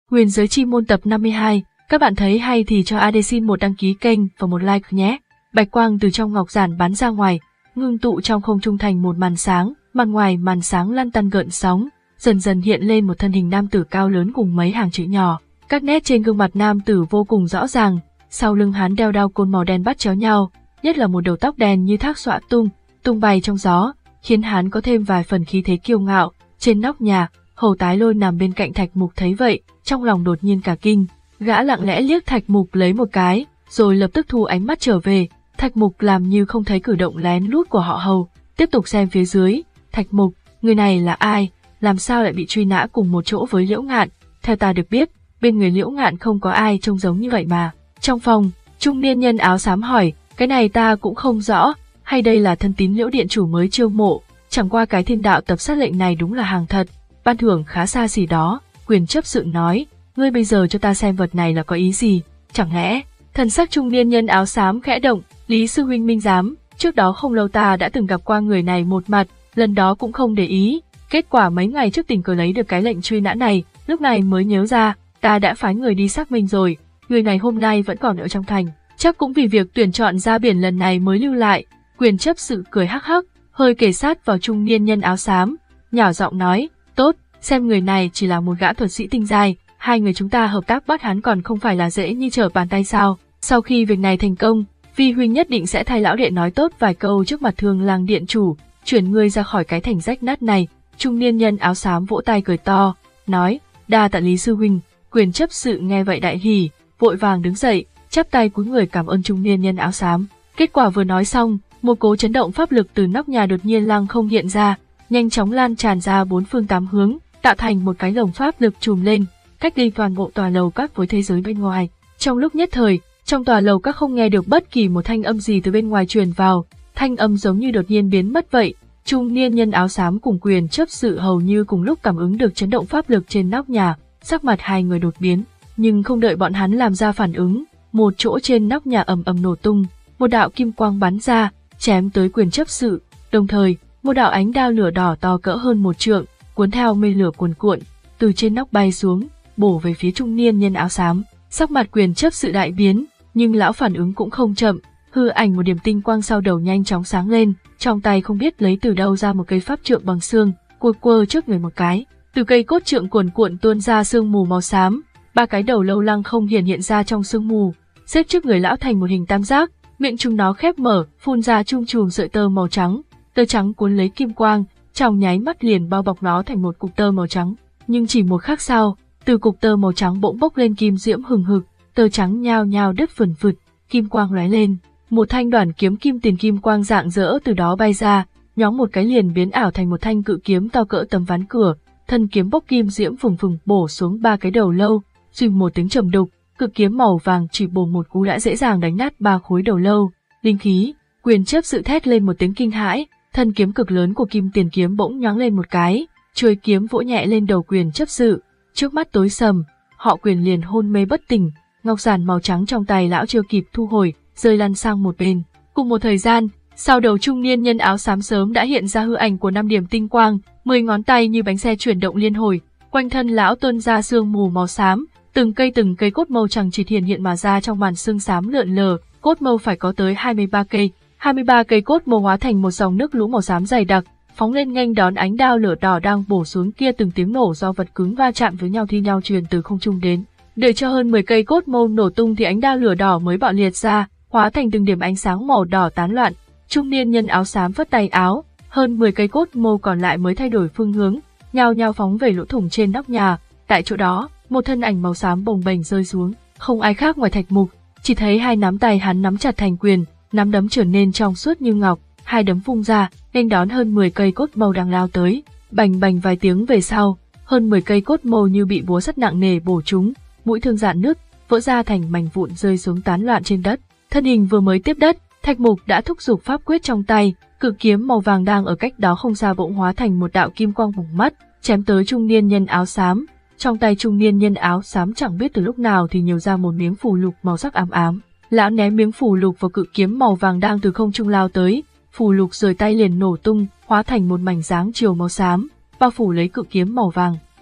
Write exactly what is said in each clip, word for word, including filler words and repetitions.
Huyền giới chi môn tập năm mươi hai, các bạn thấy hay thì cho a đê xin một đăng ký kênh và một like nhé. Bạch quang từ trong ngọc giản bắn ra ngoài, ngưng tụ trong không trung thành một màn sáng, màn ngoài màn sáng lăn tăn gợn sóng, dần dần hiện lên một thân hình nam tử cao lớn cùng mấy hàng chữ nhỏ. Các nét trên gương mặt nam tử vô cùng rõ ràng, sau lưng hắn đeo đao côn màu đen bắt chéo nhau, nhất là một đầu tóc đen như thác xõa tung, tung bay trong gió, khiến hắn có thêm vài phần khí thế kiêu ngạo. Trên nóc nhà, Hầu Tái Lôi nằm bên cạnh Thạch Mục thấy vậy, trong lòng đột nhiên cả kinh, gã lặng lẽ liếc Thạch Mục lấy một cái, rồi lập tức thu ánh mắt trở về. Thạch Mục làm như không thấy cử động lén lút của họ Hầu, tiếp tục xem phía dưới. Thạch Mục, người này là ai? Làm sao lại bị truy nã cùng một chỗ với Liễu Ngạn? Theo ta được biết, bên người Liễu Ngạn không có ai trông giống như vậy mà. Trong phòng, trung niên nhân áo xám hỏi, cái này ta cũng không rõ, hay đây là thân tín Liễu điện chủ mới chiêu mộ? Chẳng qua cái thiên đạo tập sát lệnh này đúng là hàng thật, ban thưởng khá xa xỉ đó. Quyền chấp sự nói, ngươi bây giờ cho ta xem vật này là có ý gì? Chẳng lẽ? Thần sắc trung niên nhân áo xám khẽ động, Lý sư huynh minh giám, trước đó không lâu ta đã từng gặp qua người này một mặt, lần đó cũng không để ý, kết quả mấy ngày trước tình cờ lấy được cái lệnh truy nã này, lúc này mới nhớ ra, ta đã phái người đi xác minh rồi, người này hôm nay vẫn còn ở trong thành, chắc cũng vì việc tuyển chọn ra biển lần này mới lưu lại. Quyền chấp sự cười hắc hắc, hơi kề sát vào trung niên nhân áo xám, nhỏ giọng nói, tốt, xem người này chỉ là một gã thuật sĩ tinh giai, hai người chúng ta hợp tác bắt hắn còn không phải là dễ như trở bàn tay sao? Sau khi việc này thành công, Vi huynh nhất định sẽ thay lão đệ nói tốt vài câu trước mặt Thương Lang điện chủ, chuyển ngươi ra khỏi cái thành rách nát này. Trung niên nhân áo xám vỗ tay cười to, nói, đa tạ Lý sư huynh. Quyền chấp sự nghe vậy đại hỉ, vội vàng đứng dậy, chắp tay cúi người cảm ơn trung niên nhân áo xám. Kết quả vừa nói xong, một cỗ chấn động pháp lực từ nóc nhà đột nhiên lăng không hiện ra, nhanh chóng lan tràn ra bốn phương tám hướng, tạo thành một cái lồng pháp lực trùm lên, cách ly toàn bộ tòa lầu các với thế giới bên ngoài. Trong lúc nhất thời, trong tòa lầu các không nghe được bất kỳ một thanh âm gì từ bên ngoài truyền vào, thanh âm giống như đột nhiên biến mất vậy. Trung niên nhân áo xám cùng quyền chấp sự hầu như cùng lúc cảm ứng được chấn động pháp lực trên nóc nhà, sắc mặt hai người đột biến, nhưng không đợi bọn hắn làm ra phản ứng, một chỗ trên nóc nhà ầm ầm nổ tung, một đạo kim quang bắn ra, chém tới quyền chấp sự, đồng thời, một đạo ánh đao lửa đỏ to cỡ hơn một trượng, cuốn theo mây lửa cuồn cuộn, từ trên nóc bay xuống, bổ về phía trung niên nhân áo xám. Sắc mặt quyền chấp sự đại biến, nhưng lão phản ứng cũng không chậm, hư ảnh một điểm tinh quang sau đầu nhanh chóng sáng lên, trong tay không biết lấy từ đâu ra một cây pháp trượng bằng xương, quơ quơ trước người một cái, từ cây cốt trượng cuồn cuộn tuôn ra sương mù màu xám, ba cái đầu lâu lăng không hiển hiện ra trong sương mù, xếp trước người lão thành một hình tam giác, miệng chúng nó khép mở, phun ra chung chùm sợi tơ màu trắng, tơ trắng cuốn lấy kim quang, trong nháy mắt liền bao bọc nó thành một cục tơ màu trắng, nhưng chỉ một khắc sau, từ cục tơ màu trắng bỗng bốc lên kim diễm hừng hực, tơ trắng nhao nhao đứt phần phượt, kim quang lóe lên, một thanh đoản kiếm kim tiền kim quang rạng rỡ từ đó bay ra, nhóng một cái liền biến ảo thành một thanh cự kiếm to cỡ tấm ván cửa, thân kiếm bốc kim diễm phừng phừng bổ xuống ba cái đầu lâu, suy một tiếng trầm đục, cự kiếm màu vàng chỉ bổ một cú đã dễ dàng đánh nát ba khối đầu lâu. Linh khí, quyền chấp sự thét lên một tiếng kinh hãi, thân kiếm cực lớn của kim tiền kiếm bỗng nhoáng lên một cái, chuôi kiếm vỗ nhẹ lên đầu quyền chấp sự, trước mắt tối sầm, họ Quyền liền hôn mê bất tỉnh, ngọc giản màu trắng trong tay lão chưa kịp thu hồi, rơi lăn sang một bên. Cùng một thời gian, sau đầu trung niên nhân áo xám sớm đã hiện ra hư ảnh của năm điểm tinh quang, mười ngón tay như bánh xe chuyển động liên hồi, quanh thân lão tuôn ra sương mù màu xám, từng cây từng cây cốt mâu chẳng chỉ hiện hiện mà ra trong màn sương xám lượn lờ, cốt mâu phải có tới hai mươi ba cây, hai mươi ba cây cốt mâu hóa thành một dòng nước lũ màu xám dày đặc, phóng lên nghênh đón ánh đao lửa đỏ đang bổ xuống kia. Từng tiếng nổ do vật cứng va chạm với nhau thi nhau truyền từ không trung đến. Đợi cho hơn mười cây cốt mâu nổ tung thì ánh đao lửa đỏ mới bạo liệt ra, hóa thành từng điểm ánh sáng màu đỏ tán loạn. Trung niên nhân áo xám phất tay áo, hơn mười cây cốt mâu còn lại mới thay đổi phương hướng, nhao nhao phóng về lỗ thủng trên nóc nhà. Tại chỗ đó, một thân ảnh màu xám bồng bềnh rơi xuống, không ai khác ngoài Thạch Mục, chỉ thấy hai nắm tay hắn nắm chặt thành quyền, nắm đấm trở nên trong suốt như ngọc, hai đấm vung ra, nên đón hơn mười cây cốt mâu đang lao tới. Bành bành vài tiếng về sau, hơn mười cây cốt mâu như bị búa sắt nặng nề bổ trúng, mũi thương rạn nứt, vỡ ra thành mảnh vụn rơi xuống tán loạn trên đất. Thân hình vừa mới tiếp đất, Thạch Mục đã thúc giục pháp quyết trong tay, cự kiếm màu vàng đang ở cách đó không xa bỗng hóa thành một đạo kim quang bùng mắt, chém tới trung niên nhân áo xám. Trong tay trung niên nhân áo xám chẳng biết từ lúc nào thì nhiều ra một miếng phù lục màu sắc ám ám. Lão ném miếng phù lục vào cự kiếm màu vàng đang từ không trung lao tới, phù lục rời tay liền nổ tung, hóa thành một mảnh dáng chiều màu xám, bao phủ lấy cự kiếm màu vàng.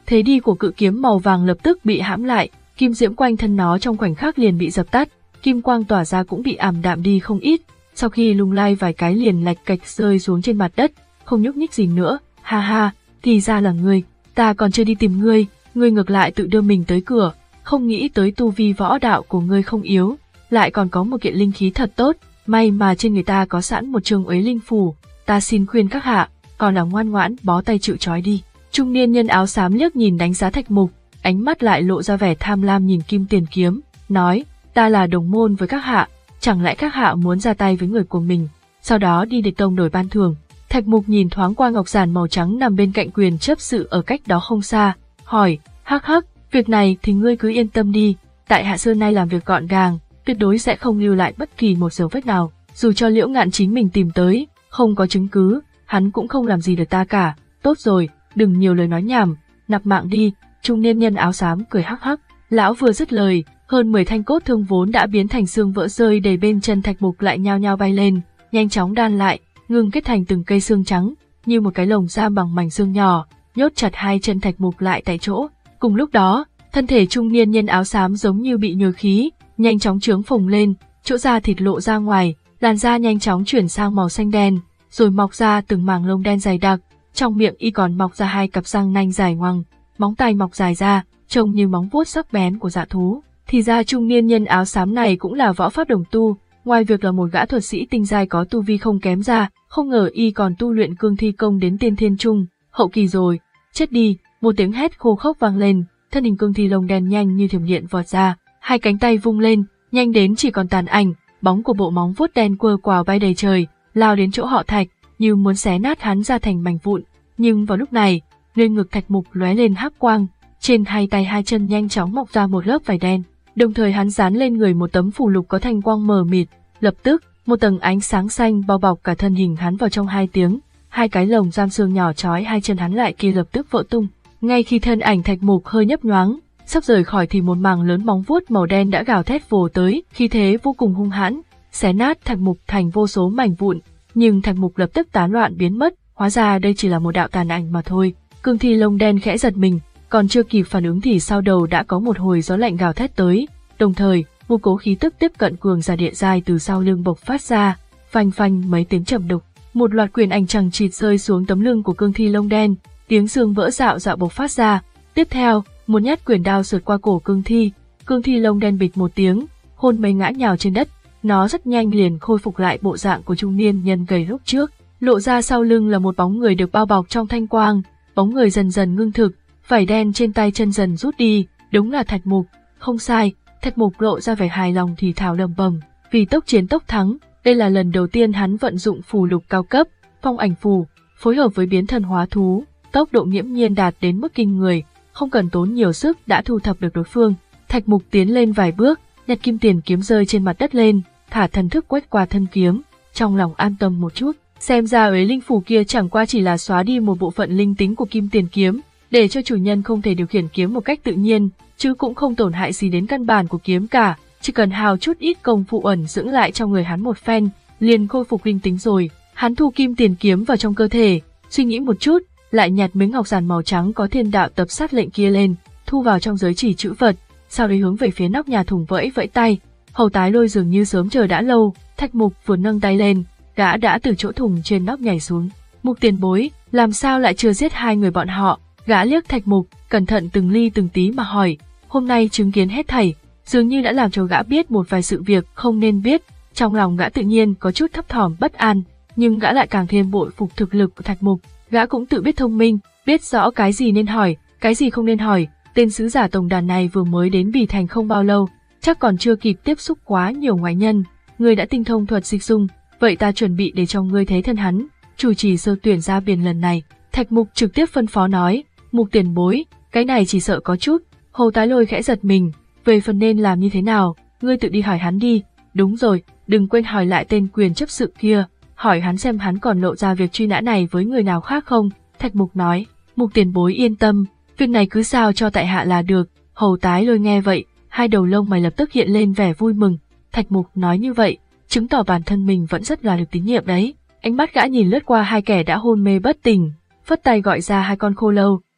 Thế đi của cự kiếm màu vàng lập tức bị hãm lại, kim diễm quanh thân nó trong khoảnh khắc liền bị dập tắt, kim quang tỏa ra cũng bị ảm đạm đi không ít, sau khi lung lay vài cái liền lạch cạch rơi xuống trên mặt đất, không nhúc nhích gì nữa. Ha ha, thì ra là ngươi, ta còn chưa đi tìm ngươi, ngươi ngược lại tự đưa mình tới cửa, không nghĩ tới tu vi võ đạo của ngươi không yếu, lại còn có một kiện linh khí thật tốt, may mà trên người ta có sẵn một trường uế linh phù, ta xin khuyên các hạ, còn là ngoan ngoãn bó tay chịu trói đi. Trung niên nhân áo xám liếc nhìn đánh giá Thạch Mục, ánh mắt lại lộ ra vẻ tham lam nhìn kim tiền kiếm, nói, ta là đồng môn với các hạ, chẳng lẽ các hạ muốn ra tay với người của mình, sau đó đi địch tông đổi ban thưởng. Thạch Mục nhìn thoáng qua ngọc giản màu trắng nằm bên cạnh quyền chấp sự ở cách đó không xa, hỏi, hắc hắc, việc này thì ngươi cứ yên tâm đi, tại hạ xưa nay làm việc gọn gàng, tuyệt đối sẽ không lưu lại bất kỳ một dấu vết nào, dù cho Liễu Ngạn chính mình tìm tới, không có chứng cứ, hắn cũng không làm gì được ta cả. Tốt rồi, đừng nhiều lời nói nhảm, nạp mạng đi. Trung niên nhân áo xám cười hắc hắc. Lão vừa dứt lời, hơn mười thanh cốt thương vốn đã biến thành xương vỡ rơi đầy bên chân Thạch Mục lại nhao nhao bay lên, nhanh chóng đan lại, ngưng kết thành từng cây xương trắng, như một cái lồng giam bằng mảnh xương nhỏ, nhốt chặt hai chân Thạch Mục lại tại chỗ. Cùng lúc đó, thân thể trung niên nhân áo xám giống như bị nhồi khí, nhanh chóng trướng phồng lên, chỗ da thịt lộ ra ngoài, làn da nhanh chóng chuyển sang màu xanh đen, rồi mọc ra từng màng lông đen dày đặc, trong miệng y còn mọc ra hai cặp răng nanh dài ngoằng, móng tay mọc dài ra, trông như móng vuốt sắc bén của dã thú. Thì ra trung niên nhân áo xám này cũng là võ pháp đồng tu, ngoài việc là một gã thuật sĩ tinh giai có tu vi không kém ra, không ngờ y còn tu luyện cương thi công đến tiên thiên trung, hậu kỳ rồi. Chết đi, một tiếng hét khô khốc vang lên, thân hình cương thi lông đen nhanh như thiểm điện vọt ra, hai cánh tay vung lên, nhanh đến chỉ còn tàn ảnh, bóng của bộ móng vuốt đen quơ quào bay đầy trời, lao đến chỗ họ Thạch, như muốn xé nát hắn ra thành mảnh vụn. Nhưng vào lúc này, nơi ngực Thạch Mục lóe lên hắc quang, trên hai tay hai chân nhanh chóng mọc ra một lớp vải đen, đồng thời hắn dán lên người một tấm phù lục có thanh quang mờ mịt, lập tức, một tầng ánh sáng xanh bao bọc cả thân hình hắn vào trong hai tiếng, hai cái lồng giam xương nhỏ trói hai chân hắn lại kia lập tức vỡ tung. Ngay khi thân ảnh Thạch Mục hơi nhấp nhoáng, sắp rời khỏi thì một mảng lớn móng vuốt màu đen đã gào thét vồ tới, khí thế vô cùng hung hãn, xé nát Thạch Mục thành vô số mảnh vụn, nhưng Thạch Mục lập tức tán loạn biến mất, hóa ra đây chỉ là một đạo tàn ảnh mà thôi. Cương thi lông đen khẽ giật mình, còn chưa kịp phản ứng thì sau đầu đã có một hồi gió lạnh gào thét tới, đồng thời, một cỗ khí tức tiếp cận cường giả địa giai từ sau lưng bộc phát ra, phanh phanh mấy tiếng trầm đục, một loạt quyền ảnh chằng chịt rơi xuống tấm lưng của cương thi lông đen, tiếng xương vỡ rạo rạo bộc phát ra. Tiếp theo, một nhát quyền đao sượt qua cổ cương thi, cương thi lông đen bịch một tiếng, hôn mê ngã nhào trên đất. Nó rất nhanh liền khôi phục lại bộ dạng của trung niên nhân gầy lúc trước, lộ ra sau lưng là một bóng người được bao bọc trong thanh quang, bóng người dần dần ngưng thực, vải đen trên tay chân dần rút đi, đúng là Thạch Mục, không sai. Thạch Mục lộ ra vẻ hài lòng thì thào lẩm bẩm, vì tốc chiến tốc thắng, đây là lần đầu tiên hắn vận dụng phù lục cao cấp, phong ảnh phù, phối hợp với biến thần hóa thú, tốc độ nghiễm nhiên đạt đến mức kinh người, không cần tốn nhiều sức đã thu thập được đối phương. Thạch Mục tiến lên vài bước, nhặt kim tiền kiếm rơi trên mặt đất lên, thả thần thức quét qua thân kiếm, trong lòng an tâm một chút, xem ra uế linh phù kia chẳng qua chỉ là xóa đi một bộ phận linh tính của kim tiền kiếm, để cho chủ nhân không thể điều khiển kiếm một cách tự nhiên, chứ cũng không tổn hại gì đến căn bản của kiếm cả, chỉ cần hào chút ít công phu ẩn dưỡng lại trong người hắn một phen, liền khôi phục linh tính rồi. Hắn thu kim tiền kiếm vào trong cơ thể, suy nghĩ một chút, lại nhặt miếng ngọc giản màu trắng có thiên đạo tập sát lệnh kia lên, thu vào trong giới chỉ chữ vật, sau đấy hướng về phía nóc nhà thùng vẫy vẫy tay. Hầu Tái Lôi dường như sớm chờ đã lâu, Thạch Mục vừa nâng tay lên, gã đã từ chỗ thùng trên nóc nhảy xuống. Mục tiền bối, làm sao lại chưa giết hai người bọn họ? Gã liếc Thạch Mục, cẩn thận từng ly từng tí mà hỏi. Hôm nay chứng kiến hết thảy, dường như đã làm cho gã biết một vài sự việc không nên biết. Trong lòng gã tự nhiên có chút thấp thỏm bất an, nhưng gã lại càng thêm bội phục thực lực của Thạch Mục. Gã cũng tự biết thông minh, biết rõ cái gì nên hỏi, cái gì không nên hỏi. Tên sứ giả tổng đàn này vừa mới đến Bỉ Thành không bao lâu, chắc còn chưa kịp tiếp xúc quá nhiều ngoại nhân. Ngươi đã tinh thông thuật dịch dung, vậy ta chuẩn bị để cho ngươi thấy thân hắn, chủ trì sơ tuyển ra biển lần này. Thạch Mục trực tiếp phân phó nói. Mục tiền bối, cái này chỉ sợ có chút. Hầu Tái Lôi khẽ giật mình, về phần nên làm như thế nào, ngươi tự đi hỏi hắn đi. Đúng rồi, đừng quên hỏi lại tên quyền chấp sự kia, hỏi hắn xem hắn còn lộ ra việc truy nã này với người nào khác không. Thạch Mục nói. Mục tiền bối yên tâm, việc này cứ sao cho tại hạ là được. Hầu Tái Lôi nghe vậy, hai đầu lông mày lập tức hiện lên vẻ vui mừng. Thạch Mục nói như vậy, chứng tỏ bản thân mình vẫn rất là được tín nhiệm đấy. Ánh mắt gã nhìn lướt qua hai kẻ đã hôn mê bất tỉnh, phất tay gọi ra hai con khô lâu, kẻ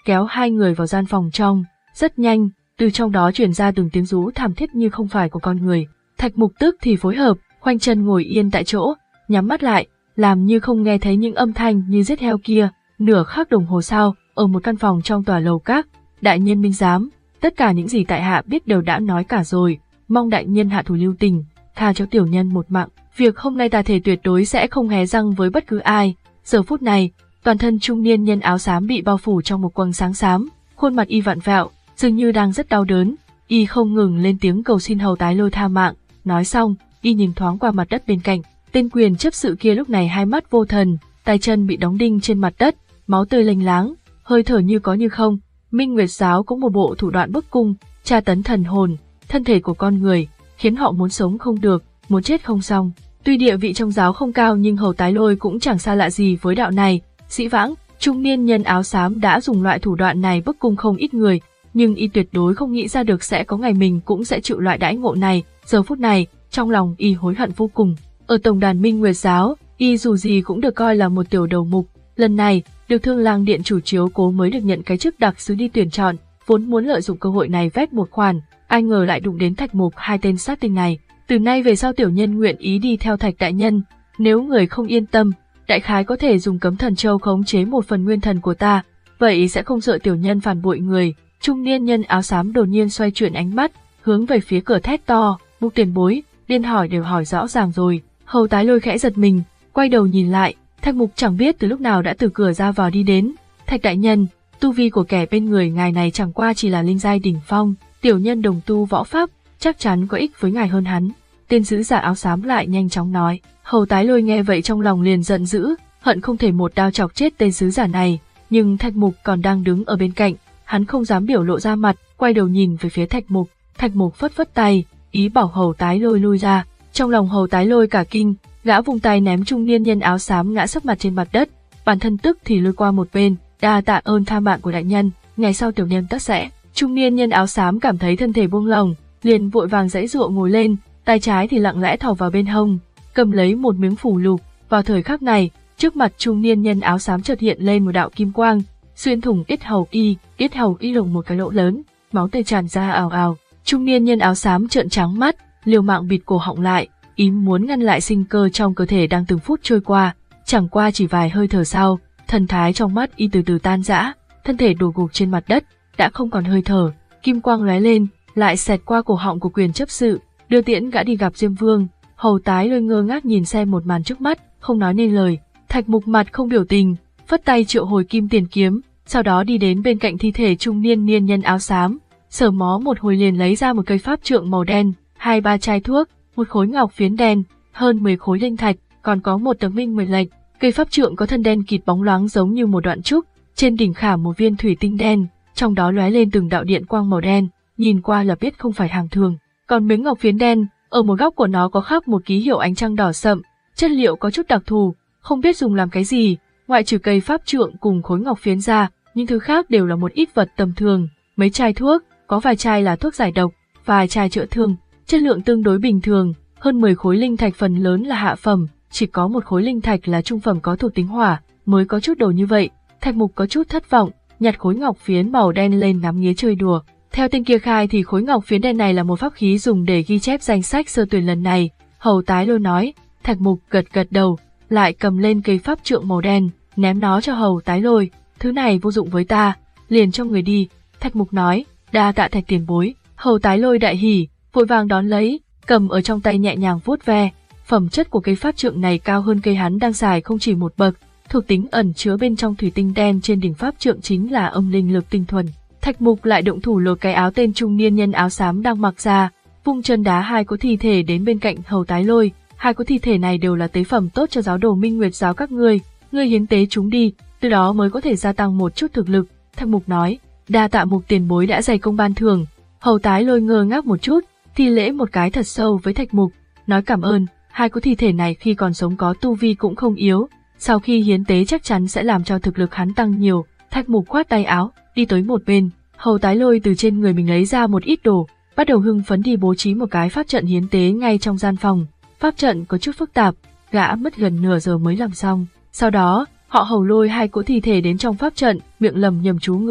kéo hai người vào gian phòng trong. Rất nhanh, từ trong đó truyền ra từng tiếng rú thảm thiết như không phải của con người. Thạch Mục tức thì phối hợp, khoanh chân ngồi yên tại chỗ, nhắm mắt lại, làm như không nghe thấy những âm thanh như giết heo kia. Nửa khắc đồng hồ sau, ở một căn phòng trong tòa lầu các, đại nhân minh giám, tất cả những gì tại hạ biết đều đã nói cả rồi, mong đại nhân hạ thủ lưu tình, tha cho tiểu nhân một mạng. Việc hôm nay ta thể tuyệt đối sẽ không hé răng với bất cứ ai. Giờ phút này, toàn thân trung niên nhân áo xám bị bao phủ trong một quầng sáng xám, khuôn mặt y vặn vẹo, dường như đang rất đau đớn. Y không ngừng lên tiếng cầu xin Hầu Tái Lôi tha mạng. Nói xong, y nhìn thoáng qua mặt đất bên cạnh. Tên quyền chấp sự kia lúc này hai mắt vô thần, tay chân bị đóng đinh trên mặt đất, máu tươi lênh láng, hơi thở như có như không. Minh Nguyệt giáo có một bộ thủ đoạn bức cung, tra tấn thần hồn, thân thể của con người, khiến họ muốn sống không được, muốn chết không xong. Tuy địa vị trong giáo không cao nhưng Hầu Tái Lôi cũng chẳng xa lạ gì với đạo này. Dĩ vãng, trung niên nhân áo xám đã dùng loại thủ đoạn này bức cung không ít người, nhưng y tuyệt đối không nghĩ ra được sẽ có ngày mình cũng sẽ chịu loại đãi ngộ này. Giờ phút này, trong lòng y hối hận vô cùng. Ở tổng đàn Minh Nguyệt giáo, y dù gì cũng được coi là một tiểu đầu mục. Lần này, được Thương Lang Điện chủ chiếu cố mới được nhận cái chức đặc sứ đi tuyển chọn, vốn muốn lợi dụng cơ hội này vét một khoản, ai ngờ lại đụng đến Thạch Mục, hai tên sát tinh này. Từ nay về sau tiểu nhân nguyện ý đi theo Thạch đại nhân, nếu người không yên tâm, đại khái có thể dùng cấm thần châu khống chế một phần nguyên thần của ta, vậy sẽ không sợ tiểu nhân phản bội người. Trung niên nhân áo xám đột nhiên xoay chuyển ánh mắt, hướng về phía cửa thét to, Mục tiền bối, điên hỏi đều hỏi rõ ràng rồi. Hầu Tái Lôi khẽ giật mình, quay đầu nhìn lại, Thạch Mục chẳng biết từ lúc nào đã từ cửa ra vào đi đến. Thạch đại nhân, tu vi của kẻ bên người ngài này chẳng qua chỉ là linh giai đỉnh phong, tiểu nhân đồng tu võ pháp, chắc chắn có ích với ngài hơn hắn. Tên sứ giả áo xám lại nhanh chóng nói. Hầu Tái Lôi nghe vậy trong lòng liền giận dữ, hận không thể một đao chọc chết tên sứ giả này, nhưng Thạch Mục còn đang đứng ở bên cạnh, hắn không dám biểu lộ ra mặt, quay đầu nhìn về phía Thạch Mục. Thạch Mục phất phất tay, ý bảo Hầu Tái Lôi lui ra. Trong lòng Hầu Tái Lôi cả kinh, gã vùng tay ném trung niên nhân áo xám ngã sấp mặt trên mặt đất, bản thân tức thì lôi qua một bên, đa tạ ơn tha mạng của đại nhân, ngày sau tiểu nhân tất sẽ. Trung niên nhân áo xám cảm thấy thân thể buông lỏng, liền vội vàng giãy giụa ngồi lên, tay trái thì lặng lẽ thò vào bên hông, cầm lấy một miếng phủ lục. Vào thời khắc này, trước mặt trung niên nhân áo xám chợt hiện lên một đạo kim quang, xuyên thủng yết hầu y, yết hầu y lồng một cái lỗ lớn, máu tươi tràn ra ào ào. Trung niên nhân áo xám trợn trắng mắt, liều mạng bịt cổ họng lại, ý muốn ngăn lại sinh cơ trong cơ thể đang từng phút trôi qua. Chẳng qua chỉ vài hơi thở sau, thần thái trong mắt y từ từ tan rã, thân thể đổ gục trên mặt đất, đã không còn hơi thở. Kim quang lóe lên, lại xẹt qua cổ họng của quyền chấp sự, đưa tiễn gã đi gặp Diêm Vương. Hầu Tái Lôi ngơ ngác nhìn xem một màn trước mắt, không nói nên lời. Thạch Mục mặt không biểu tình, phất tay triệu hồi kim tiền kiếm, sau đó đi đến bên cạnh thi thể trung niên niên nhân áo xám, sờ mó một hồi liền lấy ra một cây pháp trượng màu đen, hai ba chai thuốc, một khối ngọc phiến đen, hơn mười khối linh thạch, còn có một tấm minh mười lệnh. Cây pháp trượng có thân đen kịt bóng loáng giống như một đoạn trúc, trên đỉnh khảm một viên thủy tinh đen, trong đó lóe lên từng đạo điện quang màu đen, nhìn qua là biết không phải hàng thường. Còn miếng ngọc phiến đen, ở một góc của nó có khắc một ký hiệu ánh trăng đỏ sậm, chất liệu có chút đặc thù, không biết dùng làm cái gì, ngoại trừ cây pháp trượng cùng khối ngọc phiến ra, những thứ khác đều là một ít vật tầm thường. Mấy chai thuốc, có vài chai là thuốc giải độc, vài chai chữa thương, chất lượng tương đối bình thường. Hơn mười khối linh thạch phần lớn là hạ phẩm, chỉ có một khối linh thạch là trung phẩm có thuộc tính hỏa, mới có chút đồ như vậy. Thạch Mục có chút thất vọng, nhặt khối ngọc phiến màu đen lên ngắm nghía chơi đùa. Theo tên kia khai thì khối ngọc phiến đen này là một pháp khí dùng để ghi chép danh sách sơ tuyển lần này. Hầu Tái Lôi nói. Thạch Mục gật gật đầu, lại cầm lên cây pháp trượng màu đen, ném nó cho Hầu Tái Lôi. Thứ này vô dụng với ta, liền cho người đi. Thạch Mục nói. Đa tạ Thạch tiền bối. Hầu Tái Lôi đại hỉ, vội vàng đón lấy, cầm ở trong tay nhẹ nhàng vuốt ve. Phẩm chất của cây pháp trượng này cao hơn cây hắn đang xài không chỉ một bậc. Thuộc tính ẩn chứa bên trong thủy tinh đen trên đỉnh pháp trượng chính là âm linh lực tinh thuần. Thạch Mục lại động thủ lột cái áo tên trung niên nhân áo xám đang mặc ra, vung chân đá hai cỗ thi thể đến bên cạnh Hầu Tái Lôi. Hai cỗ thi thể này đều là tế phẩm tốt cho giáo đồ Minh Nguyệt giáo các ngươi, ngươi hiến tế chúng đi, từ đó mới có thể gia tăng một chút thực lực. Thạch Mục nói. Đa tạ Mục tiền bối đã dày công ban thưởng. Hầu Tái Lôi ngơ ngác một chút, thi lễ một cái thật sâu với Thạch Mục, nói cảm ơn. Hai cỗ thi thể này khi còn sống có tu vi cũng không yếu, sau khi hiến tế chắc chắn sẽ làm cho thực lực hắn tăng nhiều. Thạch Mục khoát tay áo, đi tới một bên. Hầu Tái Lôi từ trên người mình lấy ra một ít đồ, bắt đầu hưng phấn đi bố trí một cái pháp trận hiến tế ngay trong gian phòng. Pháp trận có chút phức tạp, gã mất gần nửa giờ mới làm xong. Sau đó, họ Hầu lôi hai cỗ thi thể đến trong pháp trận, miệng lầm nhầm chú ngữ,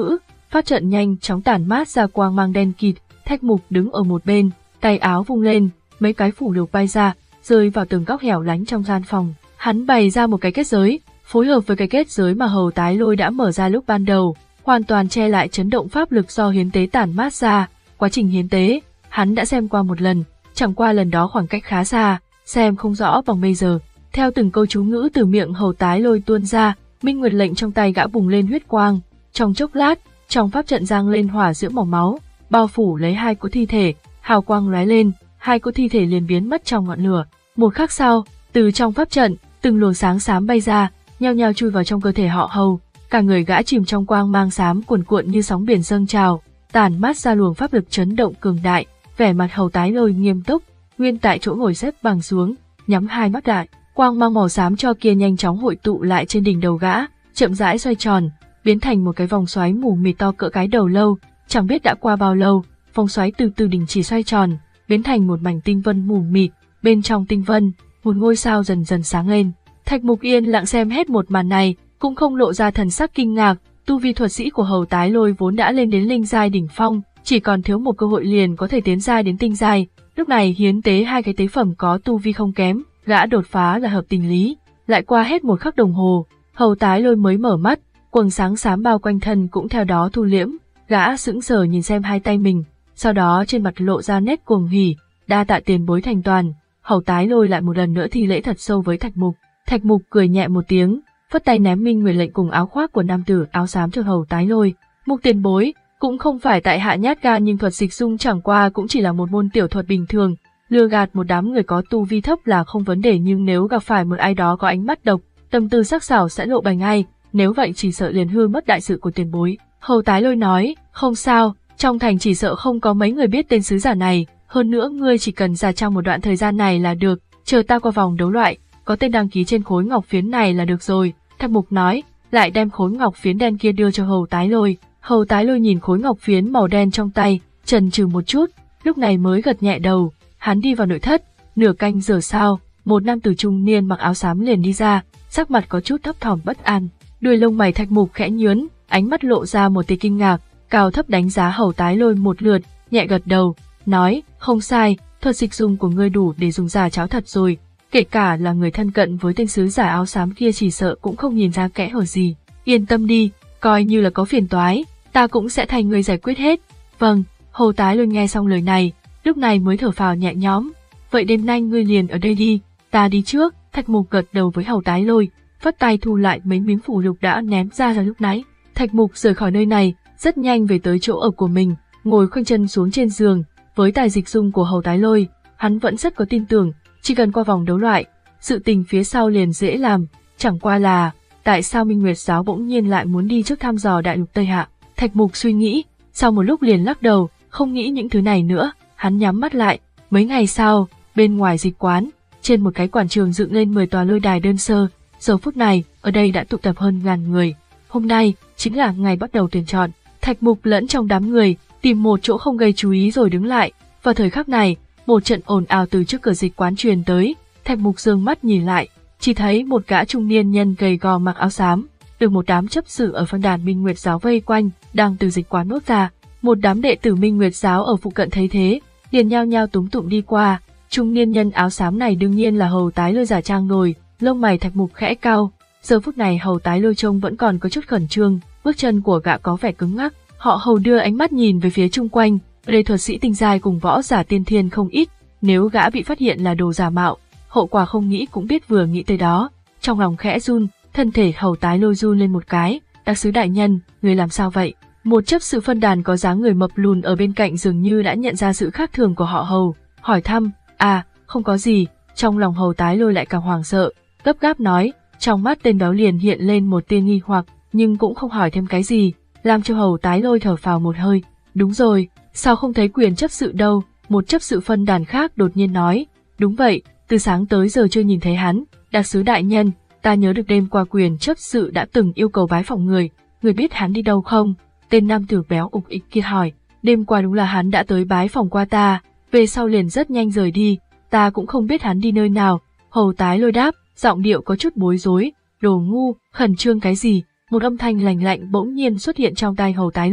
pháp trận nhanh chóng tản mát ra quang mang đen kịt. Thạch Mục đứng ở một bên, tay áo vung lên, mấy cái phủ lục bay ra, rơi vào từng góc hẻo lánh trong gian phòng. Hắn bày ra một cái kết giới, phối hợp với cái kết giới mà Hầu Tái Lôi đã mở ra lúc ban đầu, hoàn toàn che lại chấn động pháp lực do hiến tế tản mát ra. Quá trình hiến tế, hắn đã xem qua một lần, chẳng qua lần đó khoảng cách khá xa, xem không rõ bằng bây giờ. Theo từng câu chú ngữ từ miệng Hầu Tái Lôi tuôn ra, Minh Nguyệt lệnh trong tay gã bùng lên huyết quang. Trong chốc lát, trong pháp trận giăng lên hỏa diễm màu máu, bao phủ lấy hai cỗ thi thể, hào quang lóe lên, hai cỗ thi thể liền biến mất trong ngọn lửa. Một khắc sau, từ trong pháp trận, từng luồng sáng xám bay ra, nhao nhao chui vào trong cơ thể họ Hầu. Cả người gã chìm trong quang mang xám cuồn cuộn như sóng biển dâng trào, tản mát ra luồng pháp lực chấn động cường đại. Vẻ mặt Hầu Tái Lôi nghiêm túc, nguyên tại chỗ ngồi xếp bằng xuống, nhắm hai mắt lại. Quang mang màu xám cho kia nhanh chóng hội tụ lại trên đỉnh đầu gã, chậm rãi xoay tròn, biến thành một cái vòng xoáy mù mịt to cỡ cái đầu lâu. Chẳng biết đã qua bao lâu, vòng xoáy từ từ đình chỉ xoay tròn, biến thành một mảnh tinh vân mù mịt. Bên trong tinh vân, một ngôi sao dần dần sáng lên. Thạch Mục yên lặng xem hết một màn này, cũng không lộ ra thần sắc kinh ngạc. Tu vi thuật sĩ của Hầu Tái Lôi vốn đã lên đến linh giai đỉnh phong, chỉ còn thiếu một cơ hội liền có thể tiến giai đến tinh giai. Lúc này hiến tế hai cái tế phẩm có tu vi không kém, gã đột phá là hợp tình lý. Lại qua hết một khắc đồng hồ, Hầu Tái Lôi mới mở mắt, quầng sáng xám bao quanh thân cũng theo đó thu liễm. Gã sững sờ nhìn xem hai tay mình, sau đó trên mặt lộ ra nét cuồng hỉ. Đa tạ tiền bối thành toàn. Hầu Tái Lôi lại một lần nữa thi lễ thật sâu với Thạch Mục. Thạch Mục cười nhẹ một tiếng, phất tay ném Minh Nguyệt lệnh cùng áo khoác của nam tử áo xám cho Hầu Tái Lôi. Mục tiền bối, cũng không phải tại hạ nhát gan, nhưng thuật dịch dung chẳng qua cũng chỉ là một môn tiểu thuật bình thường, lừa gạt một đám người có tu vi thấp là không vấn đề, nhưng nếu gặp phải một ai đó có ánh mắt độc, tâm tư sắc sảo sẽ lộ bày ngay, nếu vậy chỉ sợ liền hư mất đại sự của tiền bối. Hầu Tái Lôi nói, không sao, trong thành chỉ sợ không có mấy người biết tên sứ giả này, hơn nữa ngươi chỉ cần giả trang một đoạn thời gian này là được, chờ ta qua vòng đấu loại, có tên đăng ký trên khối ngọc phiến này là được rồi. Thạch Mục nói, lại đem khối ngọc phiến đen kia đưa cho Hầu Tái Lôi. Hầu Tái Lôi nhìn khối ngọc phiến màu đen trong tay, chần chừ một chút, lúc này mới gật nhẹ đầu. Hắn đi vào nội thất, nửa canh giờ sau, một nam tử trung niên mặc áo xám liền đi ra, sắc mặt có chút thấp thỏm bất an. Đuôi lông mày Thạch Mục khẽ nhướng, ánh mắt lộ ra một tia kinh ngạc, cao thấp đánh giá Hầu Tái Lôi một lượt, nhẹ gật đầu, nói, không sai, thuật dịch dung của ngươi đủ để dùng giả cháo thật rồi, kể cả là người thân cận với tên sứ giả áo xám kia chỉ sợ cũng không nhìn ra kẽ hở gì. Yên tâm đi, coi như là có phiền toái, ta cũng sẽ thay ngươi giải quyết hết. Vâng. Hầu Tái Lôi nghe xong lời này, lúc này mới thở phào nhẹ nhõm. Vậy đêm nay ngươi liền ở đây đi, ta đi trước. Thạch Mục gật đầu với Hầu Tái Lôi, phất tay thu lại mấy miếng phủ lục đã ném ra ra lúc nãy. Thạch Mục rời khỏi nơi này, rất nhanh về tới chỗ ở của mình, ngồi khoanh chân xuống trên giường. Với tài dịch dung của Hầu Tái Lôi, hắn vẫn rất có tin tưởng, chỉ cần qua vòng đấu loại, sự tình phía sau liền dễ làm. Chẳng qua là, tại sao Minh Nguyệt giáo bỗng nhiên lại muốn đi trước thăm dò đại lục Tây Hạ? Thạch Mục suy nghĩ, sau một lúc liền lắc đầu, không nghĩ những thứ này nữa. Hắn nhắm mắt lại. Mấy ngày sau, bên ngoài dịch quán, trên một cái quảng trường dựng lên mười tòa lôi đài đơn sơ. Giờ phút này, ở đây đã tụ tập hơn ngàn người. Hôm nay chính là ngày bắt đầu tuyển chọn. Thạch Mục lẫn trong đám người, tìm một chỗ không gây chú ý rồi đứng lại. Vào thời khắc này, một trận ồn ào từ trước cửa dịch quán truyền tới. Thạch Mục giương mắt nhìn lại, chỉ thấy một gã trung niên nhân gầy gò mặc áo xám, được một đám chấp sự ở phân đàn Minh Nguyệt giáo vây quanh, đang từ dịch quán nốt ra. Một đám đệ tử Minh Nguyệt giáo ở phụ cận thấy thế, liền nhao nhao túm tụm đi qua. Trung niên nhân áo xám này đương nhiên là Hầu Tái Lôi giả trang rồi. Lông mày Thạch Mục khẽ cau. Giờ phút này Hầu Tái Lôi trông vẫn còn có chút khẩn trương, bước chân của gã có vẻ cứng ngắc. Họ Hầu đưa ánh mắt nhìn về phía chung quanh, ở đây thuật sĩ tinh giai cùng võ giả tiên thiên không ít, nếu gã bị phát hiện là đồ giả mạo, hậu quả không nghĩ cũng biết vừa nghĩ tới đó. Trong lòng khẽ run, thân thể Hầu Tái Lôi run lên một cái. Đặc sứ đại nhân, người làm sao vậy? Một chấp sự phân đàn có dáng người mập lùn ở bên cạnh dường như đã nhận ra sự khác thường của họ Hầu, hỏi thăm. À, không có gì. Trong lòng Hầu Tái Lôi lại càng hoảng sợ, gấp gáp nói. Trong mắt tên đó liền hiện lên một tia nghi hoặc, nhưng cũng không hỏi thêm cái gì, làm cho Hầu Tái Lôi thở phào một hơi. Đúng rồi, sao không thấy quyền chấp sự đâu? Một chấp sự phân đàn khác đột nhiên nói. Đúng vậy, từ sáng tới giờ chưa nhìn thấy hắn. Đặc sứ đại nhân, ta nhớ được đêm qua quyền chấp sự đã từng yêu cầu bái phỏng người, người biết hắn đi đâu không? Tên nam tử béo ục ịch kia hỏi. Đêm qua đúng là hắn đã tới bái phỏng qua ta, về sau liền rất nhanh rời đi, ta cũng không biết hắn đi nơi nào. Hầu Tái Lôi đáp, giọng điệu có chút bối rối. Đồ ngu, khẩn trương cái gì? Một âm thanh lành lạnh bỗng nhiên xuất hiện trong tai Hầu Tái Lôi.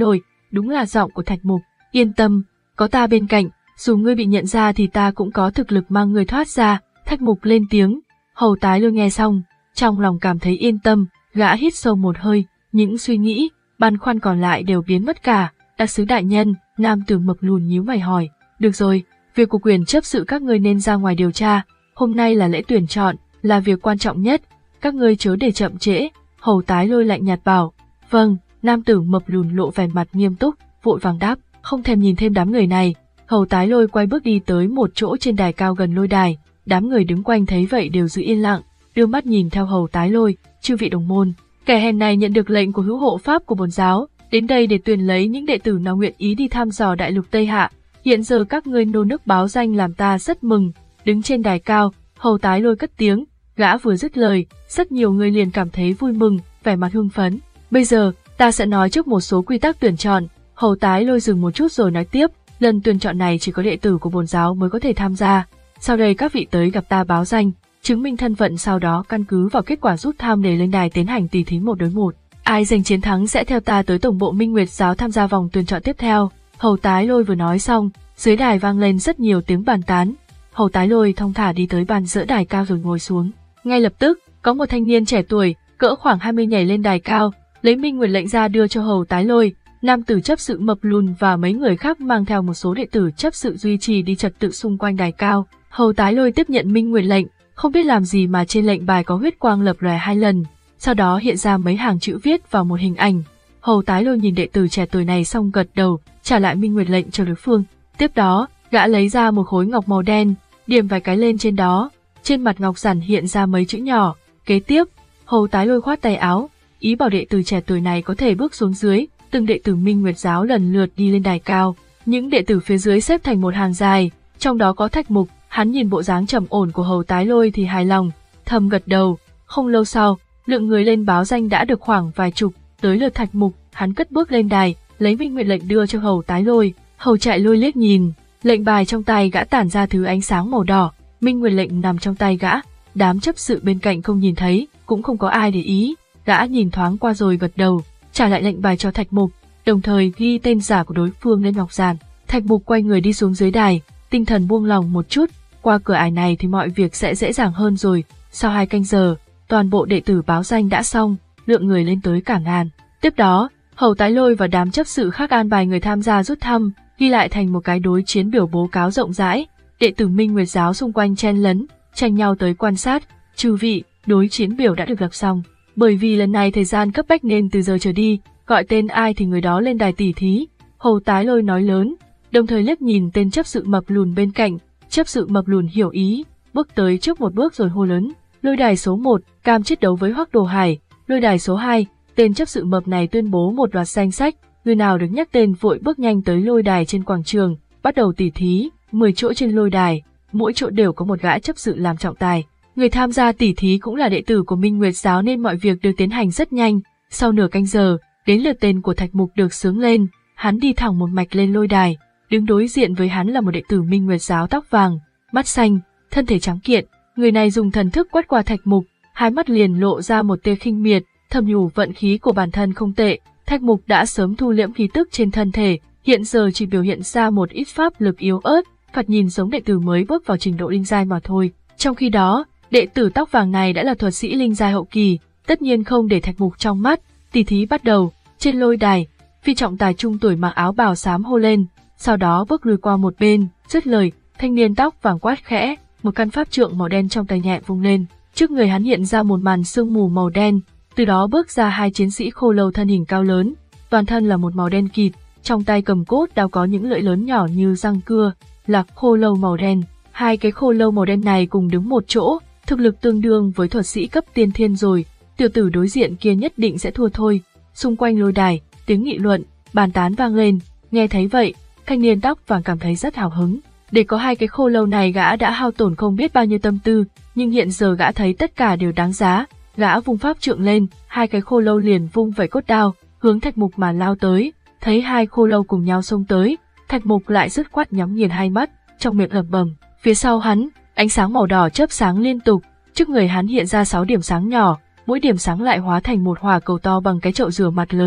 đúng là giọng của Thạch Mục. Yên tâm, có ta bên cạnh, dù ngươi bị nhận ra thì ta cũng có thực lực mang ngươi thoát ra. Thạch Mục lên tiếng. Hầu Tái Lôi nghe xong, trong lòng cảm thấy yên tâm, gã hít sâu một hơi, những suy nghĩ, băn khoăn còn lại đều biến mất cả. Đặc sứ đại nhân, nam tử mập lùn nhíu mày hỏi. Được rồi, việc của quyền chấp sự các ngươi nên ra ngoài điều tra, hôm nay là lễ tuyển chọn, là việc quan trọng nhất, các ngươi chớ để chậm trễ. Hầu Tái Lôi lạnh nhạt bảo. Vâng, nam tử mập lùn lộ vẻ mặt nghiêm túc, vội vàng đáp, không thèm nhìn thêm đám người này. Hầu Tái Lôi quay bước đi tới một chỗ trên đài cao gần lôi đài, đám người đứng quanh thấy vậy đều giữ yên lặng, đưa mắt nhìn theo Hầu Tái Lôi. Chư vị đồng môn, kẻ hèn này nhận được lệnh của hữu hộ pháp của bổn giáo, đến đây để tuyển lấy những đệ tử nào nguyện ý đi thăm dò đại lục Tây Hạ. Hiện giờ các ngươi nô nức báo danh làm ta rất mừng. Đứng trên đài cao, Hầu Tái Lôi cất tiếng, gã vừa dứt lời, rất nhiều người liền cảm thấy vui mừng, vẻ mặt hưng phấn. Bây giờ, ta sẽ nói trước một số quy tắc tuyển chọn. Hầu Tái Lôi dừng một chút rồi nói tiếp, lần tuyển chọn này chỉ có đệ tử của bổn giáo mới có thể tham gia. Sau đây các vị tới gặp ta báo danh, chứng minh thân phận, sau đó căn cứ vào kết quả rút thăm để lên đài tiến hành tỷ thí một đối một. Ai giành chiến thắng sẽ theo ta tới tổng bộ Minh Nguyệt giáo tham gia vòng tuyển chọn tiếp theo. Hầu Tái Lôi vừa nói xong, dưới đài vang lên rất nhiều tiếng bàn tán. Hầu Tái Lôi thong thả đi tới bàn giữa đài cao rồi ngồi xuống. Ngay lập tức, có một thanh niên trẻ tuổi, cỡ khoảng hai mươi nhảy lên đài cao, lấy Minh Nguyệt lệnh ra đưa cho Hầu Tái Lôi. Nam tử chấp sự mập lùn và mấy người khác mang theo một số đệ tử chấp sự duy trì đi trật tự xung quanh đài cao. Hầu Tái Lôi tiếp nhận Minh Nguyệt lệnh, không biết làm gì mà trên lệnh bài có huyết quang lập lòe hai lần, sau đó hiện ra mấy hàng chữ viết vào một hình ảnh. Hầu Tái Lôi nhìn đệ tử trẻ tuổi này xong gật đầu, trả lại Minh Nguyệt lệnh cho đối phương. Tiếp đó, gã lấy ra một khối ngọc màu đen, điểm vài cái lên trên đó, trên mặt ngọc giản hiện ra mấy chữ nhỏ. Kế tiếp, Hầu Tái Lôi khoát tay áo, ý bảo đệ tử trẻ tuổi này có thể bước xuống dưới. Từng đệ tử Minh Nguyệt giáo lần lượt đi lên đài cao, những đệ tử phía dưới xếp thành một hàng dài, trong đó có Thạch Mục. Hắn nhìn bộ dáng trầm ổn của Hầu Tái Lôi thì hài lòng, thầm gật đầu. Không lâu sau, lượng người lên báo danh đã được khoảng vài chục, tới lượt Thạch Mục, hắn cất bước lên đài, lấy Minh Nguyệt lệnh đưa cho Hầu Tái Lôi. Hầu Trại Lôi liếc nhìn, lệnh bài trong tay gã tản ra thứ ánh sáng màu đỏ, Minh Nguyệt lệnh nằm trong tay gã, đám chấp sự bên cạnh không nhìn thấy, cũng không có ai để ý, gã nhìn thoáng qua rồi gật đầu, trả lại lệnh bài cho Thạch Mục, đồng thời ghi tên giả của đối phương lên ngọc giản. Thạch Mục quay người đi xuống dưới đài, tinh thần buông lòng một chút, qua cửa ải này thì mọi việc sẽ dễ dàng hơn rồi. Sau hai canh giờ, toàn bộ đệ tử báo danh đã xong, lượng người lên tới cả ngàn. Tiếp đó, Hầu Tái Lôi và đám chấp sự khác an bài người tham gia rút thăm, ghi lại thành một cái đối chiến biểu bố cáo rộng rãi. Đệ tử Minh Nguyệt giáo xung quanh chen lấn, tranh nhau tới quan sát. Chư vị, đối chiến biểu đã được lập xong. Bởi vì lần này thời gian cấp bách nên từ giờ trở đi, gọi tên ai thì người đó lên đài tỉ thí. Hầu Tái Lôi nói lớn, đồng thời liếc nhìn tên chấp sự mập lùn bên cạnh. Chấp sự mập lùn hiểu ý, bước tới trước một bước rồi hô lớn. Lôi đài số một, cam chiến đấu với Hoắc Đồ Hải. Lôi đài số hai, tên chấp sự mập này tuyên bố một loạt danh sách, người nào được nhắc tên vội bước nhanh tới lôi đài trên quảng trường, bắt đầu tỉ thí. mười chỗ trên lôi đài, mỗi chỗ đều có một gã chấp sự làm trọng tài. Người tham gia tỉ thí cũng là đệ tử của Minh Nguyệt giáo nên mọi việc được tiến hành rất nhanh. Sau nửa canh giờ, đến lượt tên của Thạch Mục được xướng lên, hắn đi thẳng một mạch lên lôi đài. Đứng đối diện với hắn là một đệ tử Minh Nguyệt giáo tóc vàng, mắt xanh, thân thể trắng kiện. Người này dùng thần thức quét qua Thạch Mục, hai mắt liền lộ ra một tia khinh miệt, thầm nhủ vận khí của bản thân không tệ. Thạch Mục đã sớm thu liễm khí tức trên thân thể, hiện giờ chỉ biểu hiện ra một ít pháp lực yếu ớt, thoạt nhìn giống đệ tử mới bước vào trình độ linh giai mà thôi. Trong khi đó, đệ tử tóc vàng này đã là thuật sĩ linh giai hậu kỳ, tất nhiên không để Thạch Mục trong mắt. Tỷ thí bắt đầu. Trên lôi đài, phi trọng tài trung tuổi mặc áo bào xám hô lên, sau đó bước lùi qua một bên, dứt lời, thanh niên tóc vàng quát khẽ, một căn pháp trượng màu đen trong tay nhẹ vung lên, trước người hắn hiện ra một màn sương mù màu đen, từ đó bước ra hai chiến sĩ khô lâu thân hình cao lớn, toàn thân là một màu đen kịt, trong tay cầm cốt đao có những lưỡi lớn nhỏ như răng cưa, là khô lâu màu đen. Hai cái khô lâu màu đen này cùng đứng một chỗ, thực lực tương đương với thuật sĩ cấp tiên thiên rồi, tiểu tử đối diện kia nhất định sẽ thua thôi. Xung quanh lôi đài, tiếng nghị luận, bàn tán vang lên, nghe thấy vậy, thanh niên tóc vàng cảm thấy rất hào hứng. Để có hai cái khô lâu này gã đã hao tổn không biết bao nhiêu tâm tư, nhưng hiện giờ gã thấy tất cả đều đáng giá. Gã vung pháp trượng lên, hai cái khô lâu liền vung vẩy cốt đao, hướng Thạch Mục mà lao tới. Thấy hai khô lâu cùng nhau xông tới, Thạch Mục lại dứt khoát nhắm nghiền hai mắt, trong miệng lẩm bẩm. Phía sau hắn, ánh sáng màu đỏ chớp sáng liên tục, trước người hắn hiện ra sáu điểm sáng nhỏ, mỗi điểm sáng lại hóa thành một hỏa cầu to bằng cái chậu rửa mặt lớn.